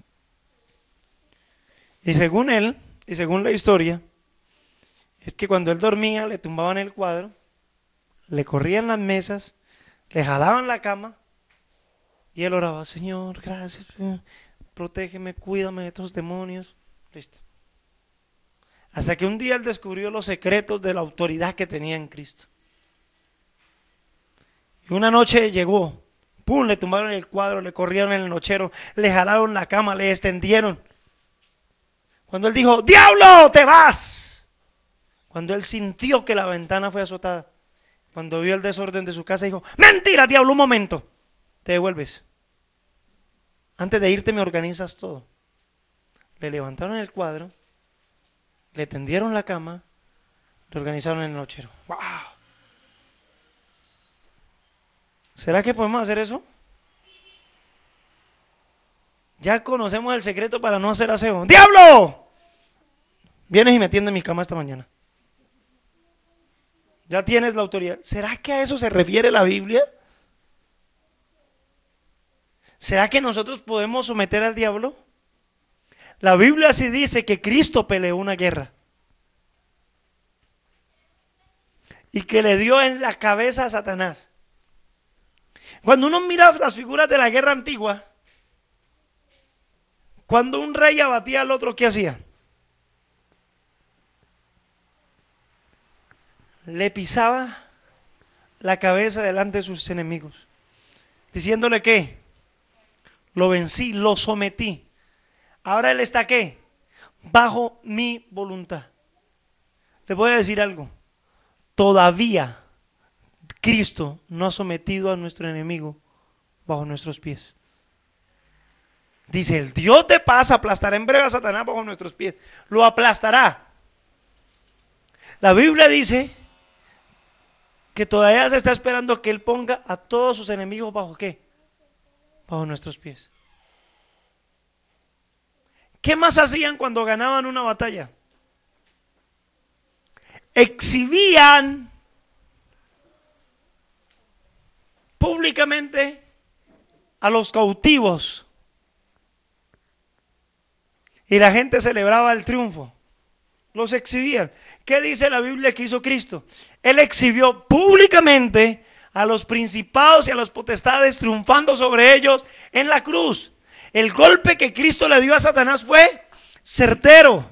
Y según él, y según la historia, es que cuando él dormía le tumbaban el cuadro, le corrían las mesas, le jalaban la cama y él oraba, Señor, gracias, protégeme, cuídame de estos demonios. Listo. Hasta que un día él descubrió los secretos de la autoridad que tenía en Cristo. Y una noche llegó, pum, le tumbaron el cuadro, le corrieron el nochero, le jalaron la cama, le extendieron. Cuando él dijo, ¡diablo, te vas! Cuando él sintió que la ventana fue azotada, cuando vio el desorden de su casa, dijo, ¡mentira, diablo, un momento! Te devuelves. Antes de irte me organizas todo. Le levantaron el cuadro, le tendieron la cama, le organizaron el nochero. ¡Wow! ¿Será que podemos hacer eso? Ya conocemos el secreto para no hacer aseo. ¡Diablo! Vienes y me tiendes mi cama esta mañana. Ya tienes la autoridad. ¿Será que a eso se refiere la Biblia? ¿Será que nosotros podemos someter al diablo? La Biblia sí dice que Cristo peleó una guerra y que le dio en la cabeza a Satanás. Cuando uno mira las figuras de la guerra antigua, cuando un rey abatía al otro, ¿qué hacía? Le pisaba la cabeza delante de sus enemigos, diciéndole que lo vencí, lo sometí. Ahora él está ¿qué? Bajo mi voluntad. Le voy a decir algo. Todavía Cristo no ha sometido a nuestro enemigo bajo nuestros pies. Dice, el Dios de paz aplastará en breve a Satanás bajo nuestros pies. Lo aplastará. La Biblia dice que todavía se está esperando que Él ponga a todos sus enemigos bajo ¿qué? Bajo nuestros pies. ¿Qué más hacían cuando ganaban una batalla? Exhibían públicamente a los cautivos y la gente celebraba el triunfo. Los exhibían. ¿Qué dice la Biblia que hizo Cristo? Él exhibió públicamente a los principados y a las potestades, triunfando sobre ellos en la cruz. El golpe que Cristo le dio a Satanás fue certero.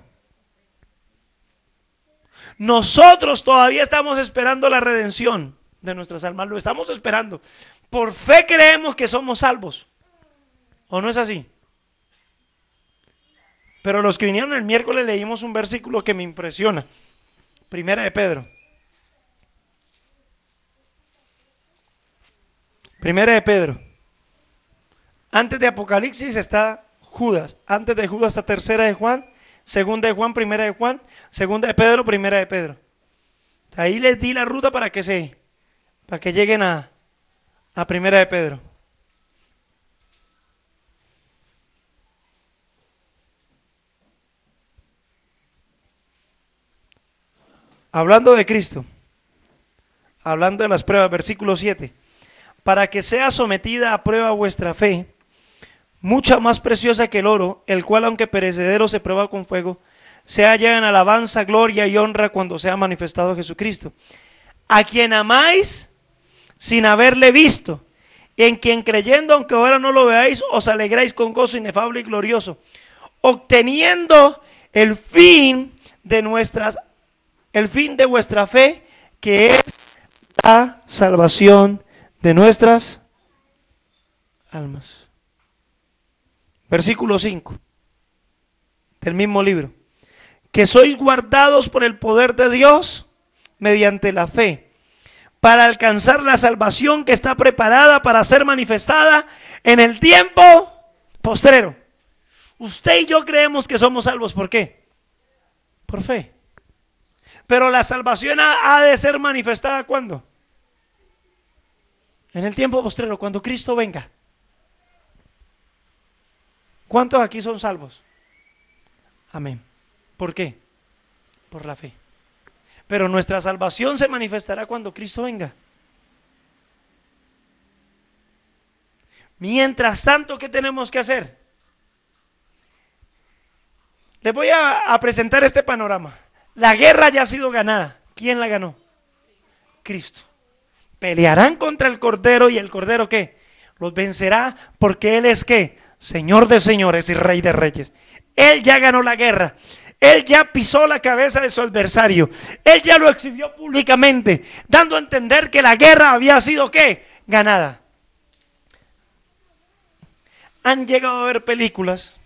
Nosotros todavía estamos esperando la redención de nuestras almas. Lo estamos esperando. Por fe creemos que somos salvos. ¿O no es así? Pero los que vinieron el miércoles leímos un versículo que me impresiona. Primera de Pedro. Primera de Pedro. Antes de Apocalipsis está Judas. Antes de Judas está Tercera de Juan. Segunda de Juan, Primera de Juan. Segunda de Pedro, Primera de Pedro. Ahí les di la ruta para que lleguen a Primera de Pedro. hablando de Cristo, hablando de las pruebas, versículo 7, para que sea sometida a prueba vuestra fe, mucha más preciosa que el oro, el cual aunque perecedero se prueba con fuego, se halla en alabanza, gloria y honra cuando sea manifestado Jesucristo, a quien amáis sin haberle visto, en quien creyendo, aunque ahora no lo veáis, os alegráis con gozo inefable y glorioso, obteniendo el fin de vuestra fe, que es la salvación de nuestras almas. Versículo 5 del mismo libro. Que sois guardados por el poder de Dios mediante la fe, para alcanzar la salvación que está preparada para ser manifestada en el tiempo postrero. Usted y yo creemos que somos salvos, ¿por qué? Por fe. Pero la salvación ha de ser manifestada ¿cuándo? En el tiempo postrero, cuando Cristo venga. ¿Cuántos aquí son salvos? Amén. ¿Por qué? Por la fe. Pero nuestra salvación se manifestará cuando Cristo venga. Mientras tanto, ¿qué tenemos que hacer? Les voy a presentar este panorama. La guerra ya ha sido ganada. ¿Quién la ganó? Cristo. Pelearán contra el Cordero, y el Cordero ¿qué? Los vencerá, porque Él es ¿qué? Señor de señores y Rey de reyes. Él ya ganó la guerra. Él ya pisó la cabeza de su adversario. Él ya lo exhibió públicamente, dando a entender que la guerra había sido ¿qué? Ganada. Han llegado a ver películas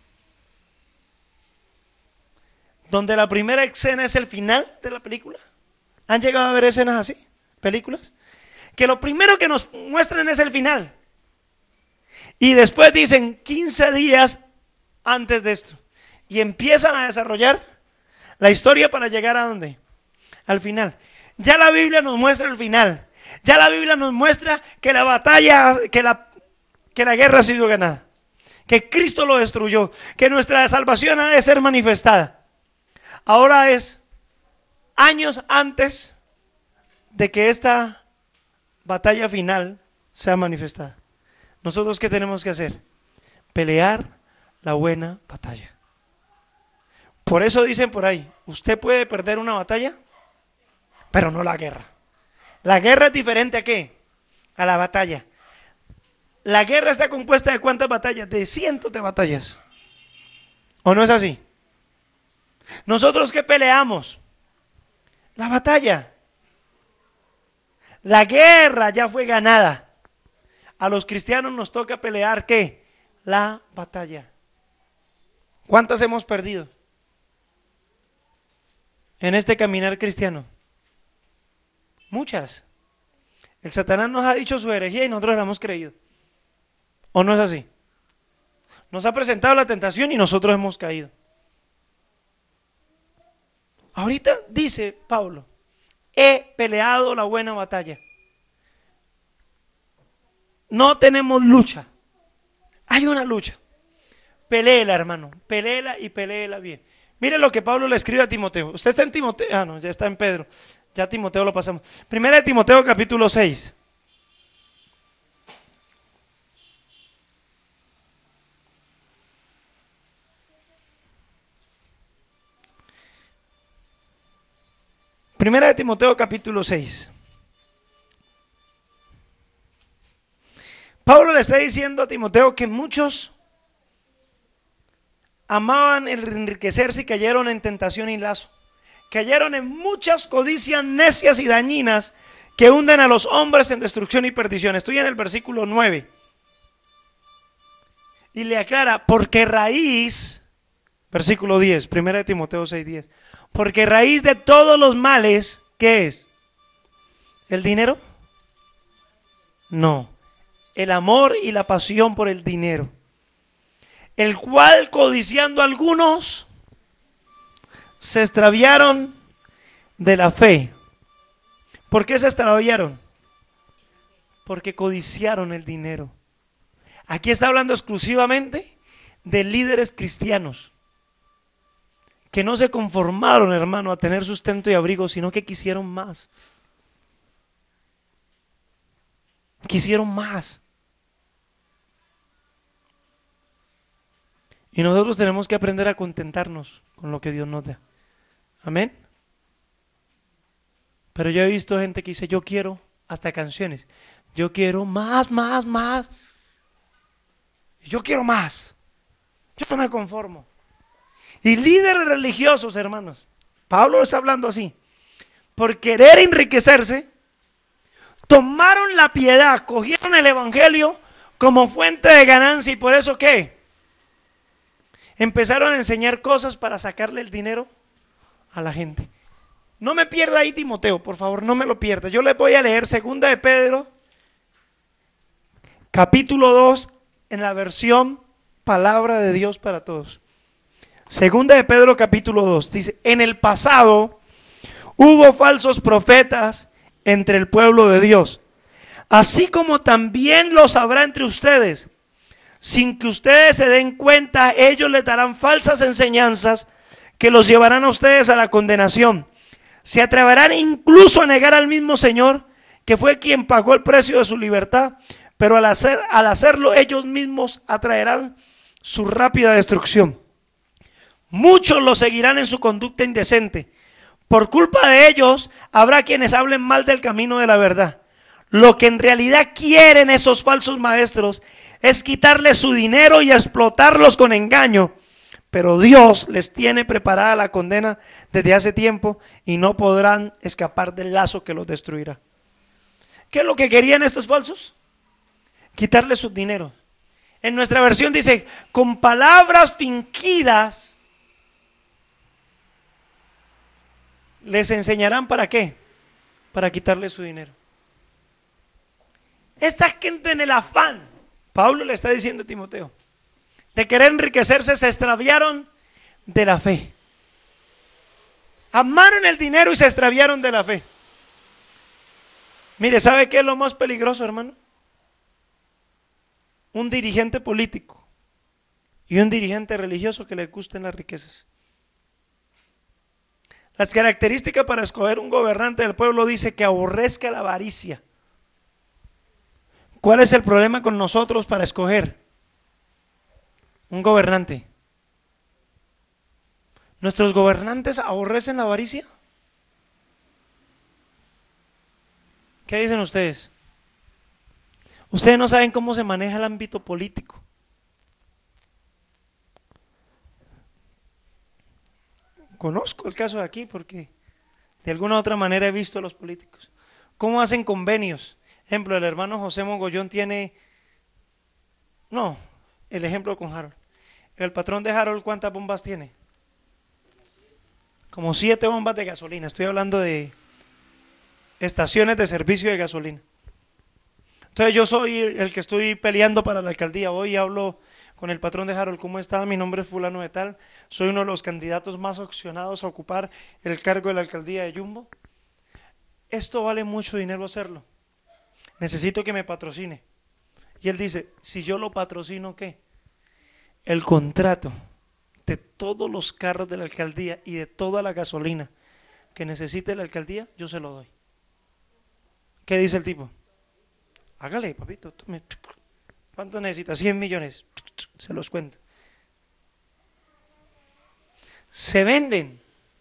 donde la primera escena es el final de la película. ¿Han llegado a ver escenas así? ¿Películas? Que lo primero que nos muestran es el final. Y después dicen 15 días antes de esto. Y empiezan a desarrollar la historia para llegar ¿a dónde? Al final. Ya la Biblia nos muestra el final. Ya la Biblia nos muestra que la batalla, que la guerra ha sido ganada. Que Cristo lo destruyó. Que nuestra salvación ha de ser manifestada. Ahora es años antes de que esta batalla final sea manifestada. ¿Nosotros qué tenemos que hacer? Pelear la buena batalla. Por eso dicen por ahí, usted puede perder una batalla, pero no la guerra. La guerra es diferente ¿a qué? A la batalla. La guerra está compuesta de ¿cuántas batallas? De cientos de batallas. ¿O no es así? ¿Nosotros qué peleamos? La batalla. La guerra ya fue ganada. A los cristianos nos toca pelear ¿qué? La batalla. ¿Cuántas hemos perdido en este caminar cristiano? Muchas. El Satanás nos ha dicho su herejía y nosotros la hemos creído. ¿O no es así? Nos ha presentado la tentación y nosotros hemos caído. Ahorita dice Pablo, he peleado la buena batalla. No tenemos lucha. Hay una lucha. Peléela, hermano. Peléela y peléela bien. Mire lo que Pablo le escribe a Timoteo. Usted está en Timoteo. Ah, no, ya está en Pedro. Ya Timoteo lo pasamos. Primera de Timoteo, capítulo 6. Primera de Timoteo, capítulo 6. Pablo le está diciendo a Timoteo que muchos amaban el enriquecerse y cayeron en tentación y lazo. Cayeron en muchas codicias necias y dañinas que hunden a los hombres en destrucción y perdición. Estoy en el versículo 9. Y le aclara, porque raíz, versículo 10, primera de Timoteo 6:10. Porque raíz de todos los males, ¿qué es? ¿El dinero? No, el amor y la pasión por el dinero, el cual codiciando algunos se extraviaron de la fe. ¿Por qué se extraviaron? Porque codiciaron el dinero. Aquí está hablando exclusivamente de líderes cristianos que no se conformaron, hermano, a tener sustento y abrigo, sino que quisieron más. Quisieron más. Y nosotros tenemos que aprender a contentarnos con lo que Dios nos da. Amén. Pero yo he visto gente que dice, yo quiero, hasta canciones, yo quiero más, más, más. Yo quiero más. Yo no me conformo. Y líderes religiosos, hermanos, Pablo está hablando así, por querer enriquecerse, tomaron la piedad, cogieron el evangelio como fuente de ganancia y por eso ¿qué? Empezaron a enseñar cosas para sacarle el dinero a la gente. No me pierda ahí Timoteo, por favor, no me lo pierda. Yo les voy a leer 2 de Pedro, capítulo 2, en la versión Palabra de Dios para Todos. 2 de Pedro, capítulo 2, dice, en el pasado hubo falsos profetas entre el pueblo de Dios, así como también los habrá entre ustedes. Sin que ustedes se den cuenta, ellos les darán falsas enseñanzas que los llevarán a ustedes a la condenación. Se atreverán incluso a negar al mismo Señor, que fue quien pagó el precio de su libertad, pero al hacerlo ellos mismos atraerán su rápida destrucción. Muchos los seguirán en su conducta indecente. Por culpa de ellos habrá quienes hablen mal del camino de la verdad. Lo que en realidad quieren esos falsos maestros es quitarles su dinero y explotarlos con engaño. Pero Dios les tiene preparada la condena desde hace tiempo y no podrán escapar del lazo que los destruirá. ¿Qué es lo que querían estos falsos? Quitarles su dinero. En nuestra versión dice, con palabras fingidas les enseñarán para qué, para quitarles su dinero. Esta gente en el afán, Pablo le está diciendo a Timoteo, de querer enriquecerse, se extraviaron de la fe. Amaron el dinero y se extraviaron de la fe. Mire, ¿sabe qué es lo más peligroso, hermano? Un dirigente político y un dirigente religioso que le gusten las riquezas. Las características para escoger un gobernante del pueblo dice que aborrezca la avaricia. ¿Cuál es el problema con nosotros para escoger un gobernante? ¿Nuestros gobernantes aborrecen la avaricia? ¿Qué dicen ustedes? Ustedes no saben cómo se maneja el ámbito político. Conozco el caso de aquí porque de alguna u otra manera he visto a los políticos. ¿Cómo hacen convenios? Ejemplo, el hermano José Mogollón tiene, el ejemplo con Harold. El patrón de Harold, ¿cuántas bombas tiene? Como 7 bombas de gasolina. Estoy hablando de estaciones de servicio de gasolina. Entonces yo soy el que estoy peleando para la alcaldía. Hoy hablo con el patrón de Harold. ¿Cómo está? Mi nombre es fulano de tal. Soy uno de los candidatos más opcionados a ocupar el cargo de la alcaldía de Yumbo. Esto vale mucho dinero hacerlo. Necesito que me patrocine. Y él dice, si yo lo patrocino, ¿qué? El contrato de todos los carros de la alcaldía y de toda la gasolina que necesite la alcaldía, yo se lo doy. ¿Qué dice el tipo? Hágale, papito. Tome. ¿Cuánto necesita? 100 millones. Se los cuento. Se venden.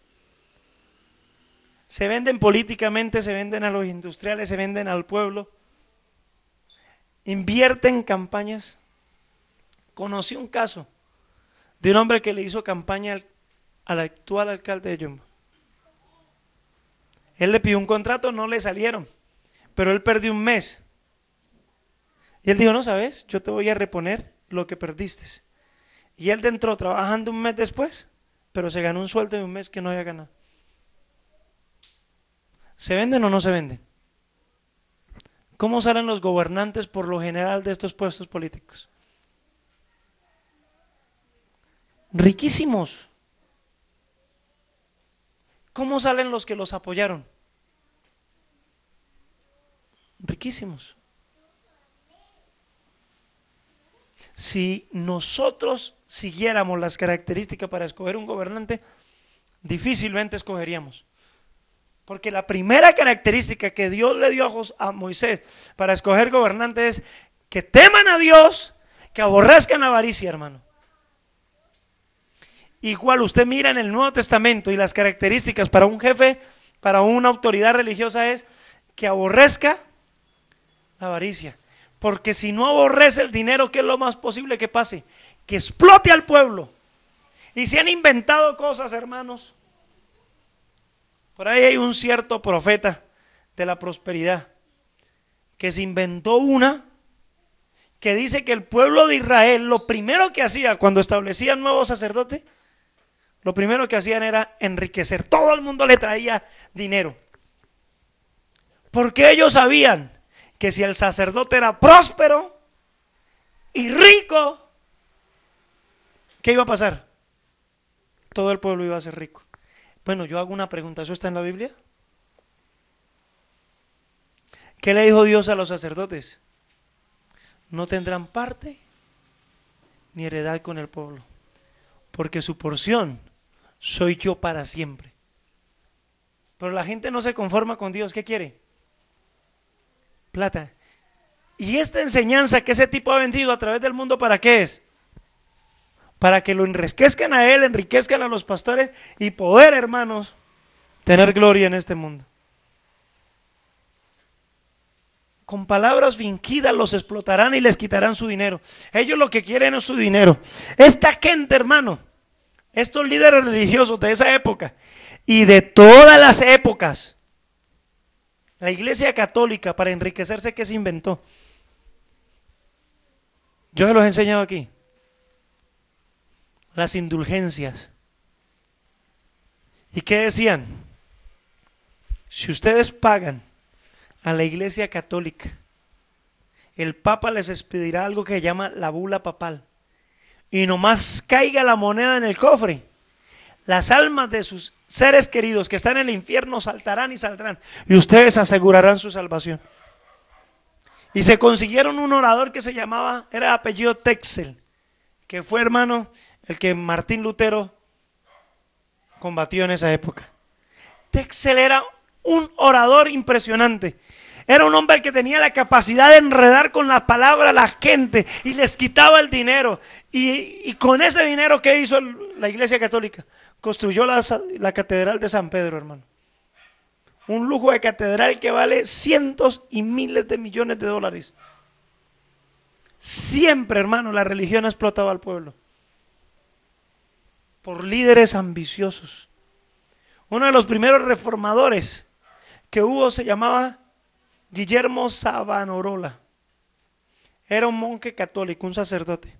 Se venden políticamente, se venden a los industriales, se venden al pueblo. Invierten en campañas. Conocí un caso de un hombre que le hizo campaña al actual alcalde de Yumbo. Él le pidió un contrato, no le salieron, pero él perdió un mes. Y él dijo, no, ¿sabes? Yo te voy a reponer lo que perdiste. Y él entró trabajando un mes después, pero se ganó un sueldo de un mes que no había ganado. ¿Se venden o no se venden? ¿Cómo salen los gobernantes por lo general de estos puestos políticos? Riquísimos. ¿Cómo salen los que los apoyaron? Riquísimos. Si nosotros siguiéramos las características para escoger un gobernante, difícilmente escogeríamos. Porque la primera característica que Dios le dio a Moisés para escoger gobernantes es que teman a Dios, que aborrezcan la avaricia, hermano. Igual usted mira en el Nuevo Testamento y las características para un jefe, para una autoridad religiosa es que aborrezca la avaricia. Porque si no aborrece el dinero, ¿qué es lo más posible que pase? Que explote al pueblo. Y se han inventado cosas, hermanos. Por ahí hay un cierto profeta de la prosperidad que se inventó una que dice que el pueblo de Israel lo primero que hacía cuando establecían nuevos sacerdotes, lo primero que hacían era enriquecer. Todo el mundo le traía dinero. Porque ellos sabían que si el sacerdote era próspero y rico, ¿qué iba a pasar? Todo el pueblo iba a ser rico. Bueno, yo hago una pregunta, ¿eso está en la Biblia? ¿Qué le dijo Dios a los sacerdotes? No tendrán parte ni heredad con el pueblo, porque su porción soy yo para siempre. Pero la gente no se conforma con Dios, ¿qué quiere? Plata. Y esta enseñanza que ese tipo ha vendido a través del mundo, ¿para qué es? Para que lo enriquezcan a él, enriquezcan a los pastores y poder, hermanos, tener gloria en este mundo. Con palabras fingidas los explotarán y les quitarán su dinero. Ellos lo que quieren es su dinero. Esta gente, hermano, estos líderes religiosos de esa época y de todas las épocas, la Iglesia Católica, para enriquecerse, ¿qué se inventó? Yo se los he enseñado aquí. Las indulgencias. ¿Y qué decían? Si ustedes pagan a la Iglesia Católica, el Papa les expedirá algo que se llama la bula papal. Y nomás caiga la moneda en el cofre, las almas de sus seres queridos que están en el infierno saltarán y saldrán, y ustedes asegurarán su salvación. Y se consiguieron un orador que se llamaba, era de apellido Texel, que fue, hermano, el que Martín Lutero combatió en esa época. Texel era un orador impresionante. Era un hombre que tenía la capacidad de enredar con la palabra a la gente y les quitaba el dinero. Y con ese dinero, ¿qué hizo la Iglesia Católica? Construyó la Catedral de San Pedro, hermano. Un lujo de catedral que vale cientos y miles de millones de dólares. Siempre, hermano, la religión ha explotado al pueblo por líderes ambiciosos. Uno de los primeros reformadores que hubo se llamaba Guillermo Savonarola. Era un monje católico, un sacerdote.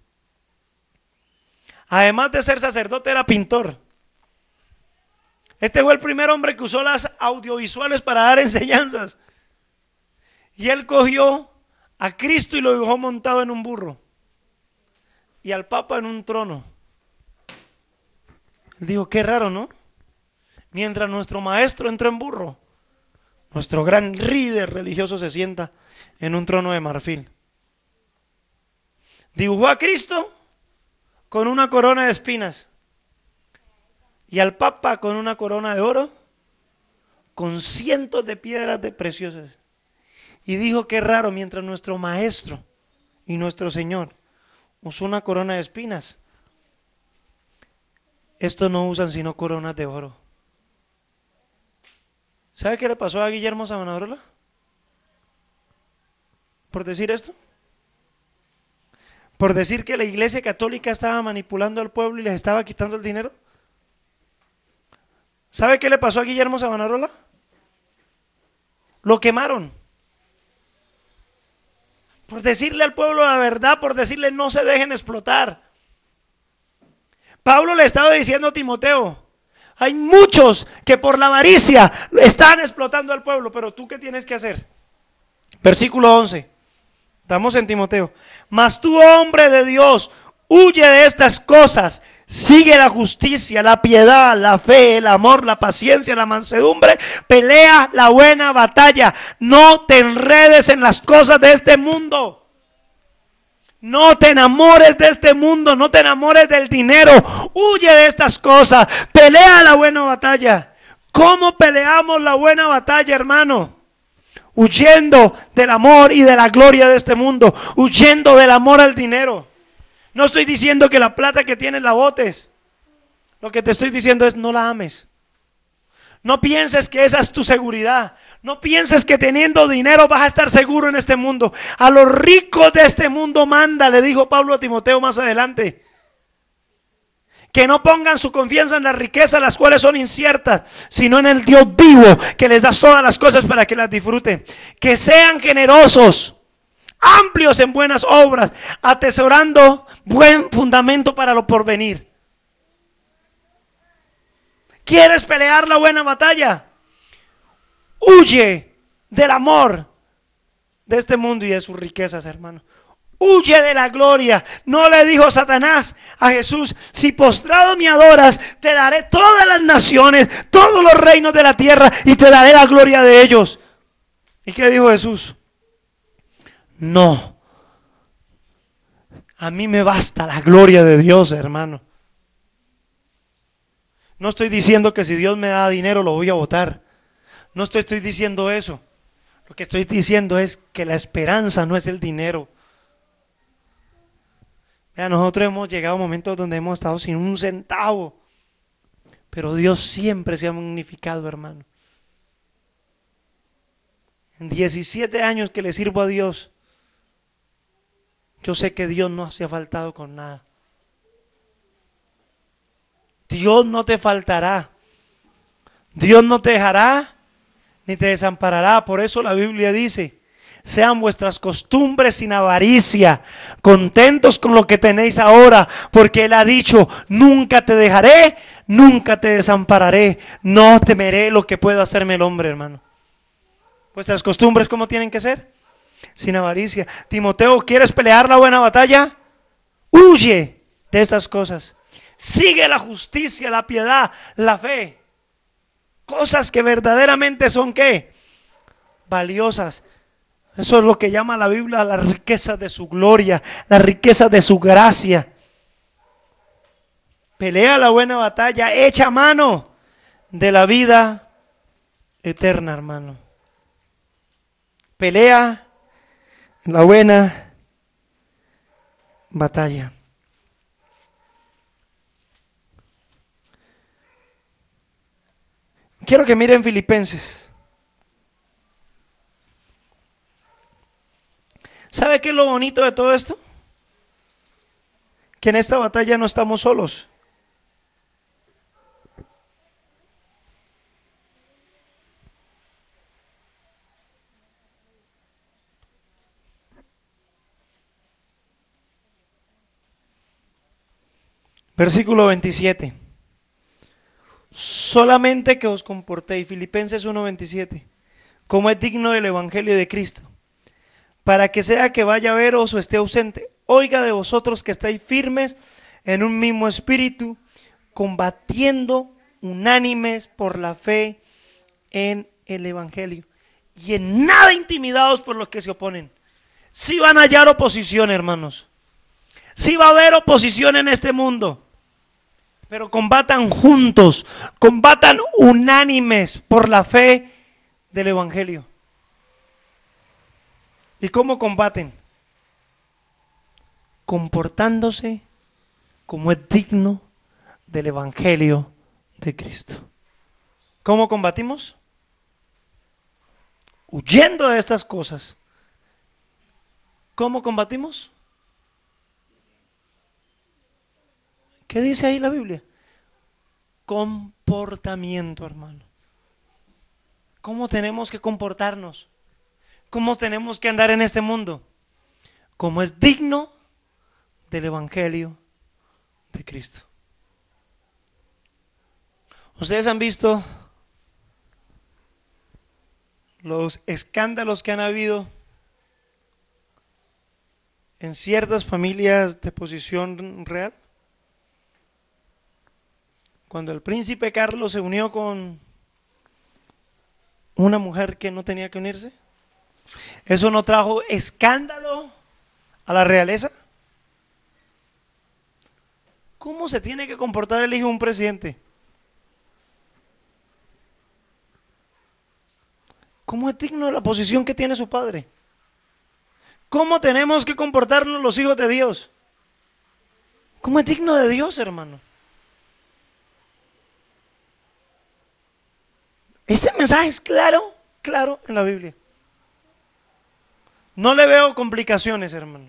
Además de ser sacerdote, era pintor. Este fue el primer hombre que usó las audiovisuales para dar enseñanzas. Y él cogió a Cristo y lo dejó montado en un burro. Y al Papa en un trono. Él dijo, qué raro, ¿no? Mientras nuestro maestro entra en burro, nuestro gran líder religioso se sienta en un trono de marfil. Dibujó a Cristo con una corona de espinas y al Papa con una corona de oro con cientos de piedras de preciosas. Y dijo, qué raro, mientras nuestro maestro y nuestro Señor usó una corona de espinas, estos no usan sino coronas de oro. ¿Sabe qué le pasó a Guillermo Savonarola? Por decir esto. Por decir que la Iglesia Católica estaba manipulando al pueblo y les estaba quitando el dinero. ¿Sabe qué le pasó a Guillermo Savonarola? Lo quemaron. Por decirle al pueblo la verdad, por decirle no se dejen explotar. Pablo le estaba diciendo a Timoteo, hay muchos que por la avaricia están explotando al pueblo, pero ¿tú qué tienes que hacer? Versículo 11, estamos en Timoteo. Mas tú, hombre de Dios, huye de estas cosas, sigue la justicia, la piedad, la fe, el amor, la paciencia, la mansedumbre, pelea la buena batalla, no te enredes en las cosas de este mundo. No te enamores de este mundo, no te enamores del dinero. Huye de estas cosas. Pelea la buena batalla. ¿Cómo peleamos la buena batalla, hermano? Huyendo del amor y de la gloria de este mundo. Huyendo del amor al dinero. No estoy diciendo que la plata que tienes la botes. Lo que te estoy diciendo es no la ames. No pienses que esa es tu seguridad. No pienses que teniendo dinero vas a estar seguro en este mundo. A los ricos de este mundo manda, le dijo Pablo a Timoteo más adelante. Que no pongan su confianza en las riquezas, las cuales son inciertas, sino en el Dios vivo, que les das todas las cosas para que las disfruten. Que sean generosos, amplios en buenas obras, atesorando buen fundamento para lo porvenir. ¿Quieres pelear la buena batalla? Huye del amor de este mundo y de sus riquezas, hermano. Huye de la gloria. No le dijo Satanás a Jesús: si postrado me adoras, te daré todas las naciones, todos los reinos de la tierra y te daré la gloria de ellos. ¿Y qué dijo Jesús? No. A mí me basta la gloria de Dios, hermano. No estoy diciendo que si Dios me da dinero lo voy a botar. No estoy diciendo eso. Lo que estoy diciendo es que la esperanza no es el dinero. Vea, nosotros hemos llegado a momentos donde hemos estado sin un centavo. Pero Dios siempre se ha magnificado, hermano. En 17 años que le sirvo a Dios, yo sé que Dios no se ha faltado con nada. Dios no te faltará. Dios no te dejará ni te desamparará. Por eso la Biblia dice: sean vuestras costumbres sin avaricia, contentos con lo que tenéis ahora, porque Él ha dicho: nunca te dejaré, nunca te desampararé, no temeré lo que pueda hacerme el hombre, hermano. Vuestras costumbres, ¿cómo tienen que ser? Sin avaricia. Timoteo, ¿quieres pelear la buena batalla? Huye de estas cosas. Sigue la justicia, la piedad, la fe. Cosas que verdaderamente son ¿qué? Valiosas. Eso es lo que llama la Biblia la riqueza de su gloria, la riqueza de su gracia. Pelea la buena batalla, echa mano de la vida eterna, hermano. Pelea la buena batalla. Quiero que miren Filipenses. ¿Sabe qué es lo bonito de todo esto? Que en esta batalla no estamos solos. Versículo 27. Solamente que os comportéis, Filipenses 1:27, como es digno del evangelio de Cristo, para que sea que vaya a veros o esté ausente, oiga de vosotros que estáis firmes en un mismo espíritu, combatiendo unánimes por la fe en el evangelio, y en nada intimidados por los que se oponen. Sí van a hallar oposición, hermanos. Sí va a haber oposición en este mundo. Pero combatan juntos, combatan unánimes por la fe del evangelio. ¿Y cómo combaten? Comportándose como es digno del evangelio de Cristo. ¿Cómo combatimos? Huyendo de estas cosas. ¿Cómo combatimos? ¿Qué dice ahí la Biblia? Comportamiento, hermano. ¿Cómo tenemos que comportarnos? ¿Cómo tenemos que andar en este mundo? Como es digno del evangelio de Cristo. Ustedes han visto los escándalos que han habido en ciertas familias de posición real. Cuando el príncipe Carlos se unió con una mujer que no tenía que unirse, ¿eso no trajo escándalo a la realeza? ¿Cómo se tiene que comportar el hijo de un presidente? ¿Cómo es digno de la posición que tiene su padre? ¿Cómo tenemos que comportarnos los hijos de Dios? ¿Cómo es digno de Dios, hermano? Ese mensaje es claro, claro en la Biblia. No le veo complicaciones, hermano.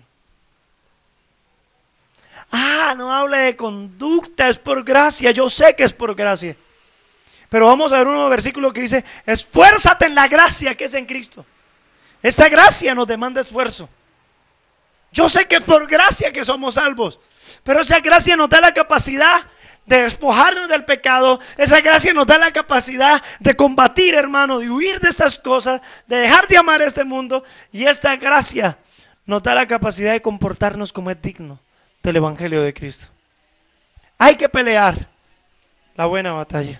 No hable de conducta, es por gracia. Yo sé que es por gracia. Pero vamos a ver un versículo que dice: esfuérzate en la gracia que es en Cristo. Esta gracia nos demanda esfuerzo. Yo sé que es por gracia que somos salvos, pero esa gracia nos da la capacidad de despojarnos del pecado. Esa gracia nos da la capacidad de combatir, hermano, de huir de estas cosas, de dejar de amar este mundo. Y esta gracia nos da la capacidad de comportarnos como es digno del Evangelio de Cristo. Hay que pelear la buena batalla.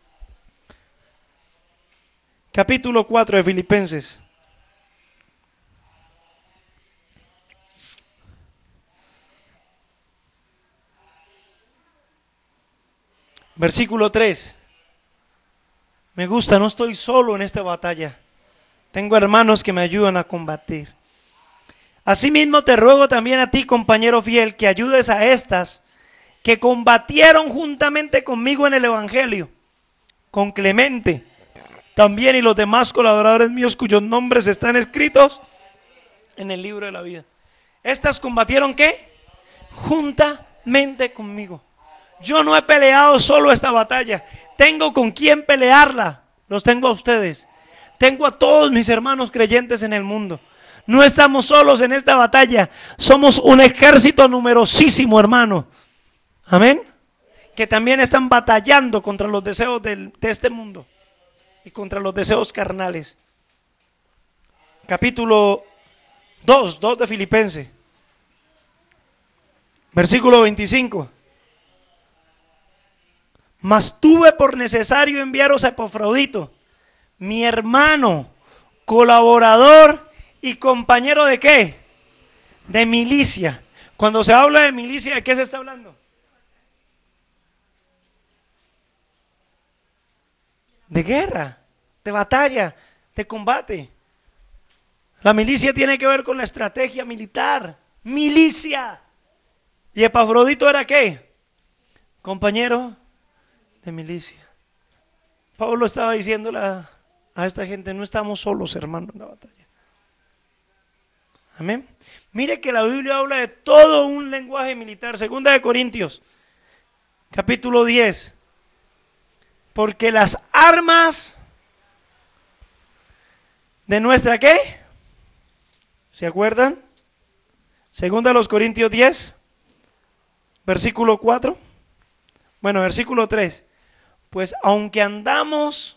Capítulo 4 de Filipenses. Versículo 3. Me gusta, no estoy solo en esta batalla. Tengo hermanos que me ayudan a combatir. Asimismo te ruego también a ti, compañero fiel, que ayudes a estas que combatieron juntamente conmigo en el Evangelio, con Clemente también y los demás colaboradores míos cuyos nombres están escritos en el libro de la vida. Estas combatieron ¿qué? Juntamente conmigo. Yo no he peleado solo esta batalla, tengo con quién pelearla. Los tengo a ustedes, tengo a todos mis hermanos creyentes en el mundo. No estamos solos en esta batalla, somos un ejército numerosísimo, hermano. Amén. Que también están batallando contra los deseos de este mundo y contra los deseos carnales. Capítulo 2 de Filipenses, versículo 25. Mas tuve por necesario enviaros a Epafrodito, mi hermano, colaborador y compañero de ¿qué? De milicia. Cuando se habla de milicia, ¿de qué se está hablando? De guerra, de batalla, de combate. La milicia tiene que ver con la estrategia militar. Milicia. ¿Y Epafrodito era qué? Compañero de milicia. Pablo estaba diciéndole a esta gente: no estamos solos, hermano, en la batalla. Amén. Mire que la Biblia habla de todo un lenguaje militar. Segunda de Corintios, capítulo 10. Porque las armas de nuestra ¿qué? ¿Se acuerdan? Segunda de los Corintios 10, versículo 4. Bueno, versículo 3. Pues aunque andamos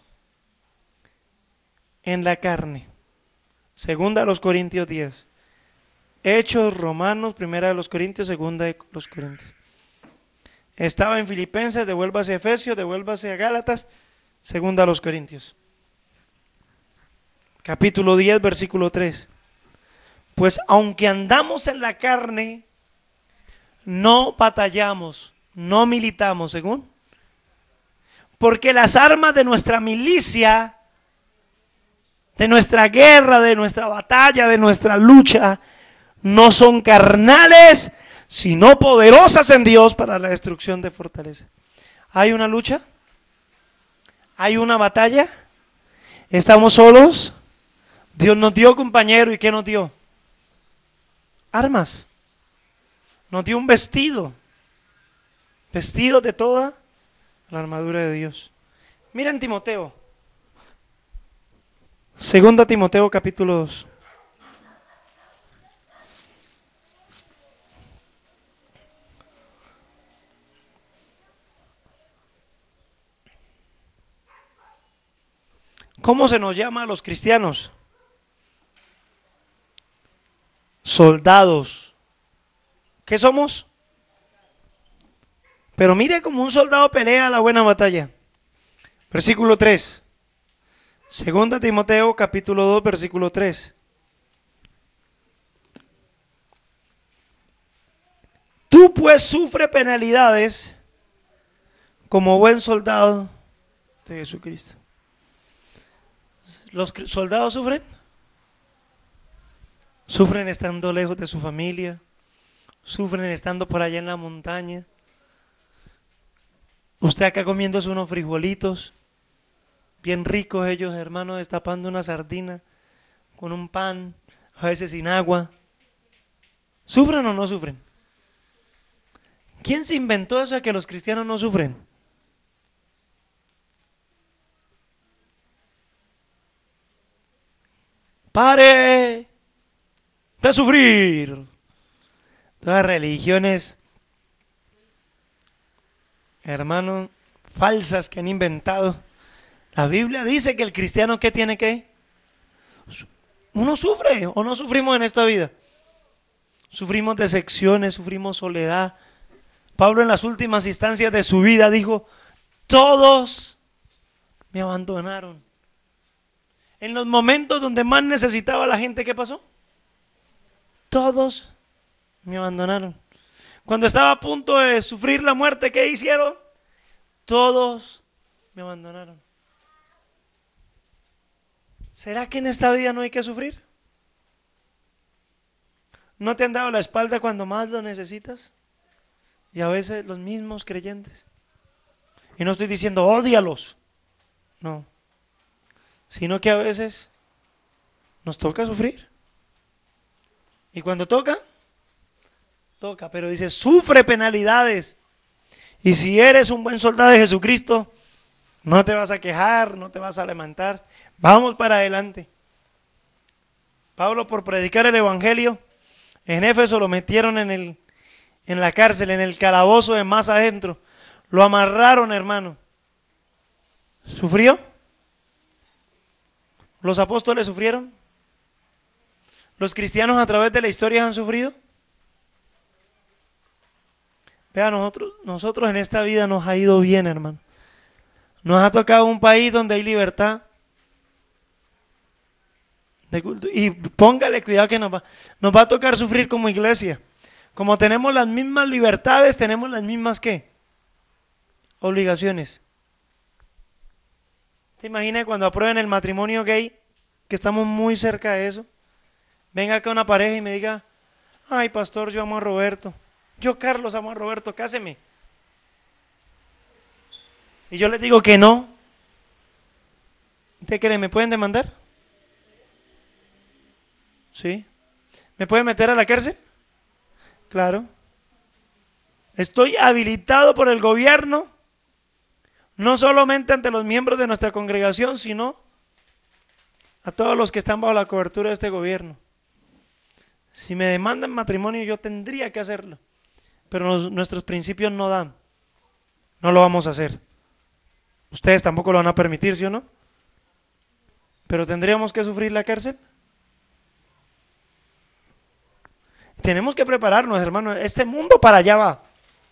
en la carne. Segunda de los Corintios 10. Hechos, Romanos, primera de los Corintios, segunda de los Corintios. Estaba en Filipenses, devuélvase a Efesios, devuélvase a Gálatas, segunda a los Corintios. Capítulo 10, versículo 3. Pues aunque andamos en la carne, no batallamos, no militamos, según. Porque las armas de nuestra milicia, de nuestra guerra, de nuestra batalla, de nuestra lucha, no son carnales, sino poderosas en Dios para la destrucción de fortaleza. ¿Hay una lucha? ¿Hay una batalla? ¿Estamos solos? Dios nos dio compañero, ¿y qué nos dio? Armas. Nos dio un vestido. Vestido de toda la armadura de Dios. Miren Timoteo. Segunda Timoteo capítulo 2. ¿Cómo se nos llama a los cristianos? Soldados. ¿Qué somos? Pero mire cómo un soldado pelea la buena batalla. Versículo 3. Segunda Timoteo capítulo 2, versículo 3. Tú pues sufre penalidades como buen soldado de Jesucristo. ¿Los soldados sufren? Sufren estando lejos de su familia, sufren estando por allá en la montaña. Usted acá comiéndose unos frijolitos, bien ricos ellos, hermanos, destapando una sardina con un pan, a veces sin agua. ¿Sufren o no sufren? ¿Quién se inventó eso de que los cristianos no sufren? ¡Pare de sufrir! Todas religiones, hermanos, falsas que han inventado. La Biblia dice que el cristiano, ¿qué tiene que? Uno sufre o no sufrimos en esta vida. Sufrimos decepciones, sufrimos soledad. Pablo en las últimas instancias de su vida dijo, todos me abandonaron. En los momentos donde más necesitaba la gente, ¿qué pasó? Todos me abandonaron. Cuando estaba a punto de sufrir la muerte, ¿qué hicieron? Todos me abandonaron. ¿Será que en esta vida no hay que sufrir? ¿No te han dado la espalda cuando más lo necesitas? Y a veces los mismos creyentes. Y no estoy diciendo ódialos, no. Sino que a veces nos toca sufrir. Y cuando toca, toca. Pero dice, sufre penalidades. Y si eres un buen soldado de Jesucristo, no te vas a quejar, no te vas a lamentar. Vamos para adelante. Pablo, por predicar el evangelio, en Éfeso lo metieron en la cárcel, en el calabozo de más adentro. Lo amarraron, hermano. ¿Sufrió? ¿Los apóstoles sufrieron? ¿Los cristianos a través de la historia han sufrido? Vea, nosotros en esta vida nos ha ido bien, hermano. Nos ha tocado un país donde hay libertad de culto. Y póngale cuidado que nos va a tocar sufrir como iglesia. Como tenemos las mismas libertades, tenemos las mismas ¿qué? Obligaciones. ¿Te imaginas cuando aprueben el matrimonio gay? Que estamos muy cerca de eso. Venga acá una pareja y me diga, ay pastor, yo amo a Roberto. Yo Carlos amo a Roberto, cáseme. Y yo les digo que no. ¿Usted cree? ¿Me pueden demandar? ¿Sí? ¿Me pueden meter a la cárcel? Claro. Estoy habilitado por el gobierno, no solamente ante los miembros de nuestra congregación, sino a todos los que están bajo la cobertura de este gobierno. Si me demandan matrimonio, yo tendría que hacerlo. Pero nuestros principios no dan. No lo vamos a hacer. Ustedes tampoco lo van a permitir, ¿sí o no? Pero tendríamos que sufrir la cárcel. Tenemos que prepararnos, hermanos. Este mundo para allá va.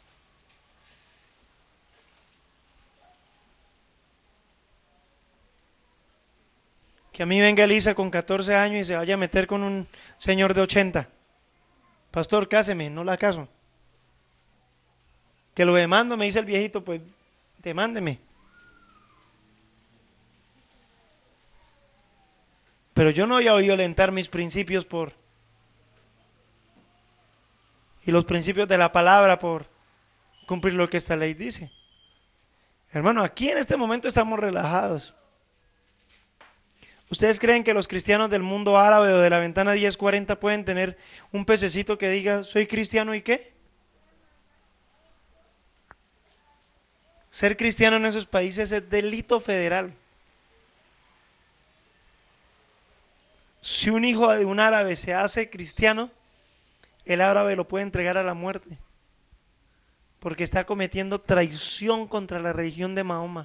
Que a mí venga Elisa con 14 años y se vaya a meter con un señor de 80. Pastor, cáseme, no la caso. Que lo demando, me dice el viejito, pues demándeme. Pero yo no voy a violentar mis principios y los principios de la palabra por cumplir lo que esta ley dice. Hermano, aquí en este momento estamos relajados. ¿Ustedes creen que los cristianos del mundo árabe o de la ventana 1040 pueden tener un pececito que diga, soy cristiano y qué? Ser cristiano en esos países es delito federal. Si un hijo de un árabe se hace cristiano, el árabe lo puede entregar a la muerte, porque está cometiendo traición contra la religión de Mahoma.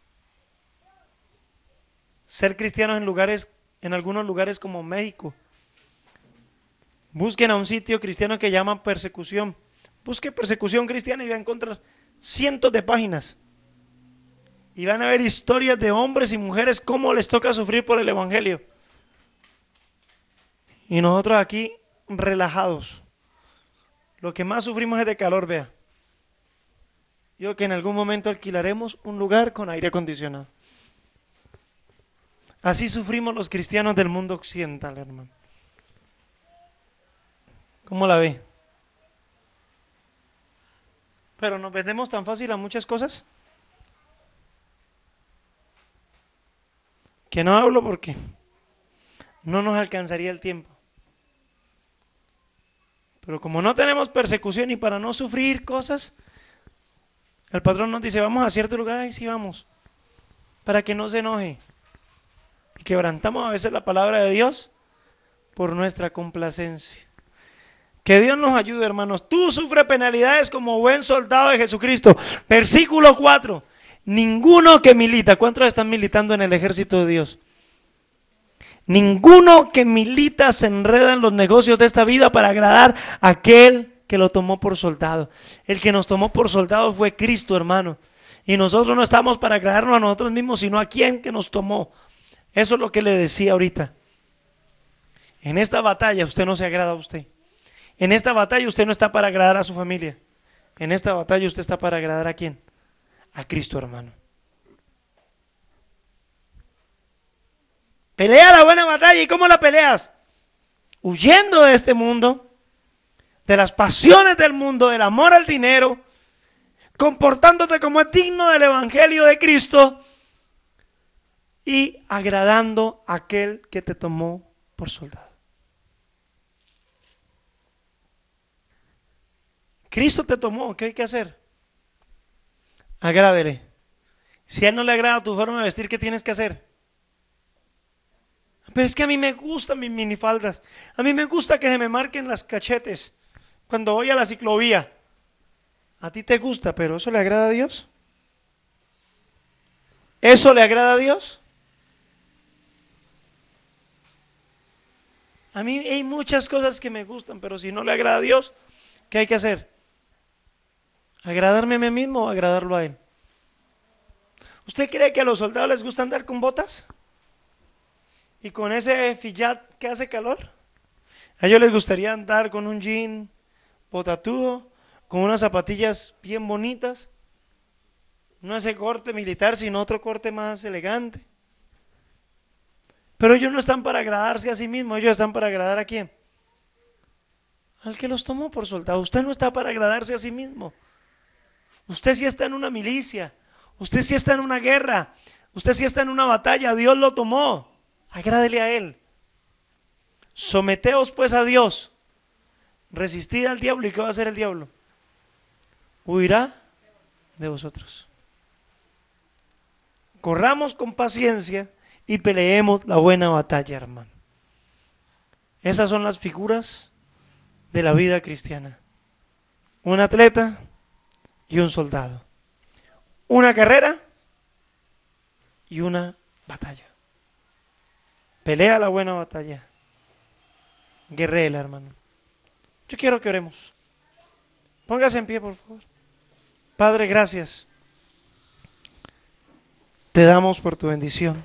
Ser cristianos en algunos lugares como México. Busquen a un sitio cristiano que llama persecución. Busque persecución cristiana y va a encontrar cientos de páginas. Y van a ver historias de hombres y mujeres cómo les toca sufrir por el evangelio. Y nosotros aquí relajados. Lo que más sufrimos es de calor, vea. Yo que en algún momento alquilaremos un lugar con aire acondicionado. Así sufrimos los cristianos del mundo occidental, hermano. ¿Cómo la ve? Pero nos vendemos tan fácil a muchas cosas que no hablo porque no nos alcanzaría el tiempo. Pero como no tenemos persecución y para no sufrir cosas, el patrón nos dice, vamos a cierto lugar, y sí vamos, para que no se enoje. Y quebrantamos a veces la palabra de Dios por nuestra complacencia. Que Dios nos ayude, hermanos. Tú sufres penalidades como buen soldado de Jesucristo. Versículo 4. Ninguno que milita, ¿cuántos están militando en el ejército de Dios? Ninguno que milita se enreda en los negocios de esta vida para agradar a aquel que lo tomó por soldado. El que nos tomó por soldado fue Cristo, hermano. Y nosotros no estamos para agradarnos a nosotros mismos, sino a quien que nos tomó. Eso es lo que le decía ahorita. En esta batalla usted no se agrada a usted. En esta batalla usted no está para agradar a su familia. En esta batalla usted está para agradar ¿a quién? A Cristo, hermano. Pelea la buena batalla. ¿Y cómo la peleas? Huyendo de este mundo, de las pasiones del mundo, del amor al dinero, comportándote como es digno del evangelio de Cristo y agradando a aquel que te tomó por soldado. Cristo te tomó, ¿qué hay que hacer? Agrádele. Si a Él no le agrada tu forma de vestir, ¿qué tienes que hacer? Pero es que a mí me gustan mis minifaldas. A mí me gusta que se me marquen las cachetes cuando voy a la ciclovía. A ti te gusta, pero ¿eso le agrada a Dios? ¿Eso le agrada a Dios? A mí hay muchas cosas que me gustan, pero si no le agrada a Dios, ¿qué hay que hacer? ¿Agradarme a mí mismo o agradarlo a Él? ¿Usted cree que a los soldados les gusta andar con botas? ¿Y con ese fillat que hace calor? A ellos les gustaría andar con un jean botatudo, con unas zapatillas bien bonitas, no ese corte militar, sino otro corte más elegante. Pero ellos no están para agradarse a sí mismos, ellos están para agradar ¿a quién? Al que los tomó por soldado. Usted no está para agradarse a sí mismo. Usted sí está en una milicia, usted sí está en una guerra, usted sí está en una batalla, Dios lo tomó. Agrádele a Él. Someteos pues a Dios. Resistid al diablo. ¿Y qué va a hacer el diablo? Huirá de vosotros. Corramos con paciencia y peleemos la buena batalla, hermano. Esas son las figuras de la vida cristiana. Un atleta y un soldado. Una carrera y una batalla. Pelea la buena batalla. Guerrera, hermano. Yo quiero que oremos. Póngase en pie, por favor. Padre, gracias. Te damos por tu bendición.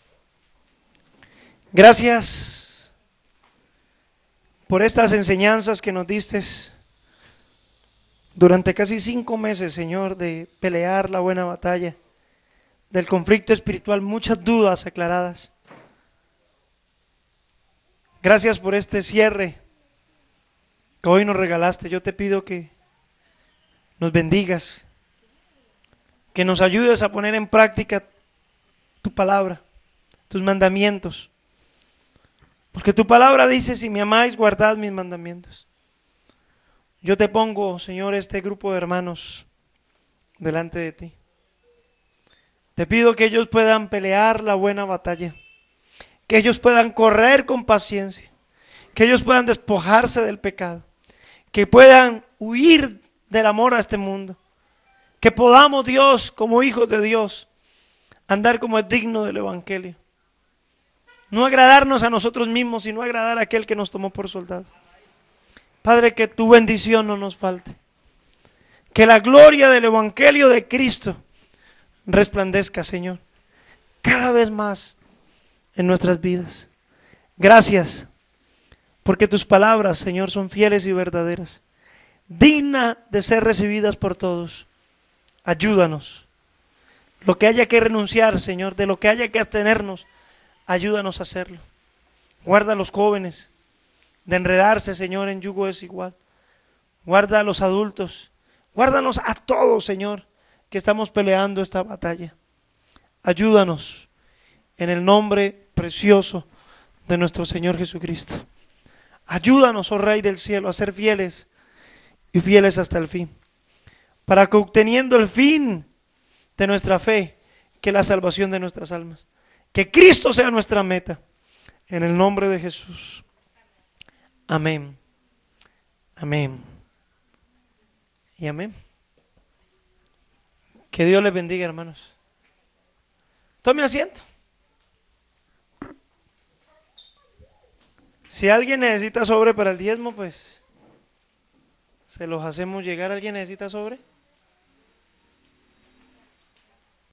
Gracias por estas enseñanzas que nos diste durante casi 5 meses, Señor, de pelear la buena batalla, del conflicto espiritual, muchas dudas aclaradas. Gracias por este cierre que hoy nos regalaste. Yo te pido que nos bendigas, que nos ayudes a poner en práctica tu palabra, tus mandamientos. Porque tu palabra dice, si me amáis, guardad mis mandamientos. Yo te pongo, Señor, este grupo de hermanos delante de ti. Te pido que ellos puedan pelear la buena batalla, que ellos puedan correr con paciencia, que ellos puedan despojarse del pecado, que puedan huir del amor a este mundo, que podamos, Dios, como hijos de Dios, andar como es digno del evangelio. No agradarnos a nosotros mismos, sino agradar a aquel que nos tomó por soldado. Padre, que tu bendición no nos falte. Que la gloria del evangelio de Cristo resplandezca, Señor, cada vez más en nuestras vidas. Gracias, porque tus palabras, Señor, son fieles y verdaderas. digna de ser recibidas por todos. Ayúdanos. Lo que haya que renunciar, Señor, de lo que haya que abstenernos, ayúdanos a hacerlo. Guarda a los jóvenes de enredarse, Señor, en yugo desigual. Guarda a los adultos. Guárdanos a todos, Señor, que estamos peleando esta batalla. Ayúdanos en el nombre precioso de nuestro Señor Jesucristo. Ayúdanos, oh Rey del cielo, a ser fieles y fieles hasta el fin, para que obteniendo el fin de nuestra fe, que es la salvación de nuestras almas, que Cristo sea nuestra meta, en el nombre de Jesús. Amén. Amén. Y amén. Que Dios les bendiga, hermanos. Tome asiento. Si alguien necesita sobre para el diezmo, pues se los hacemos llegar. ¿Alguien necesita sobre?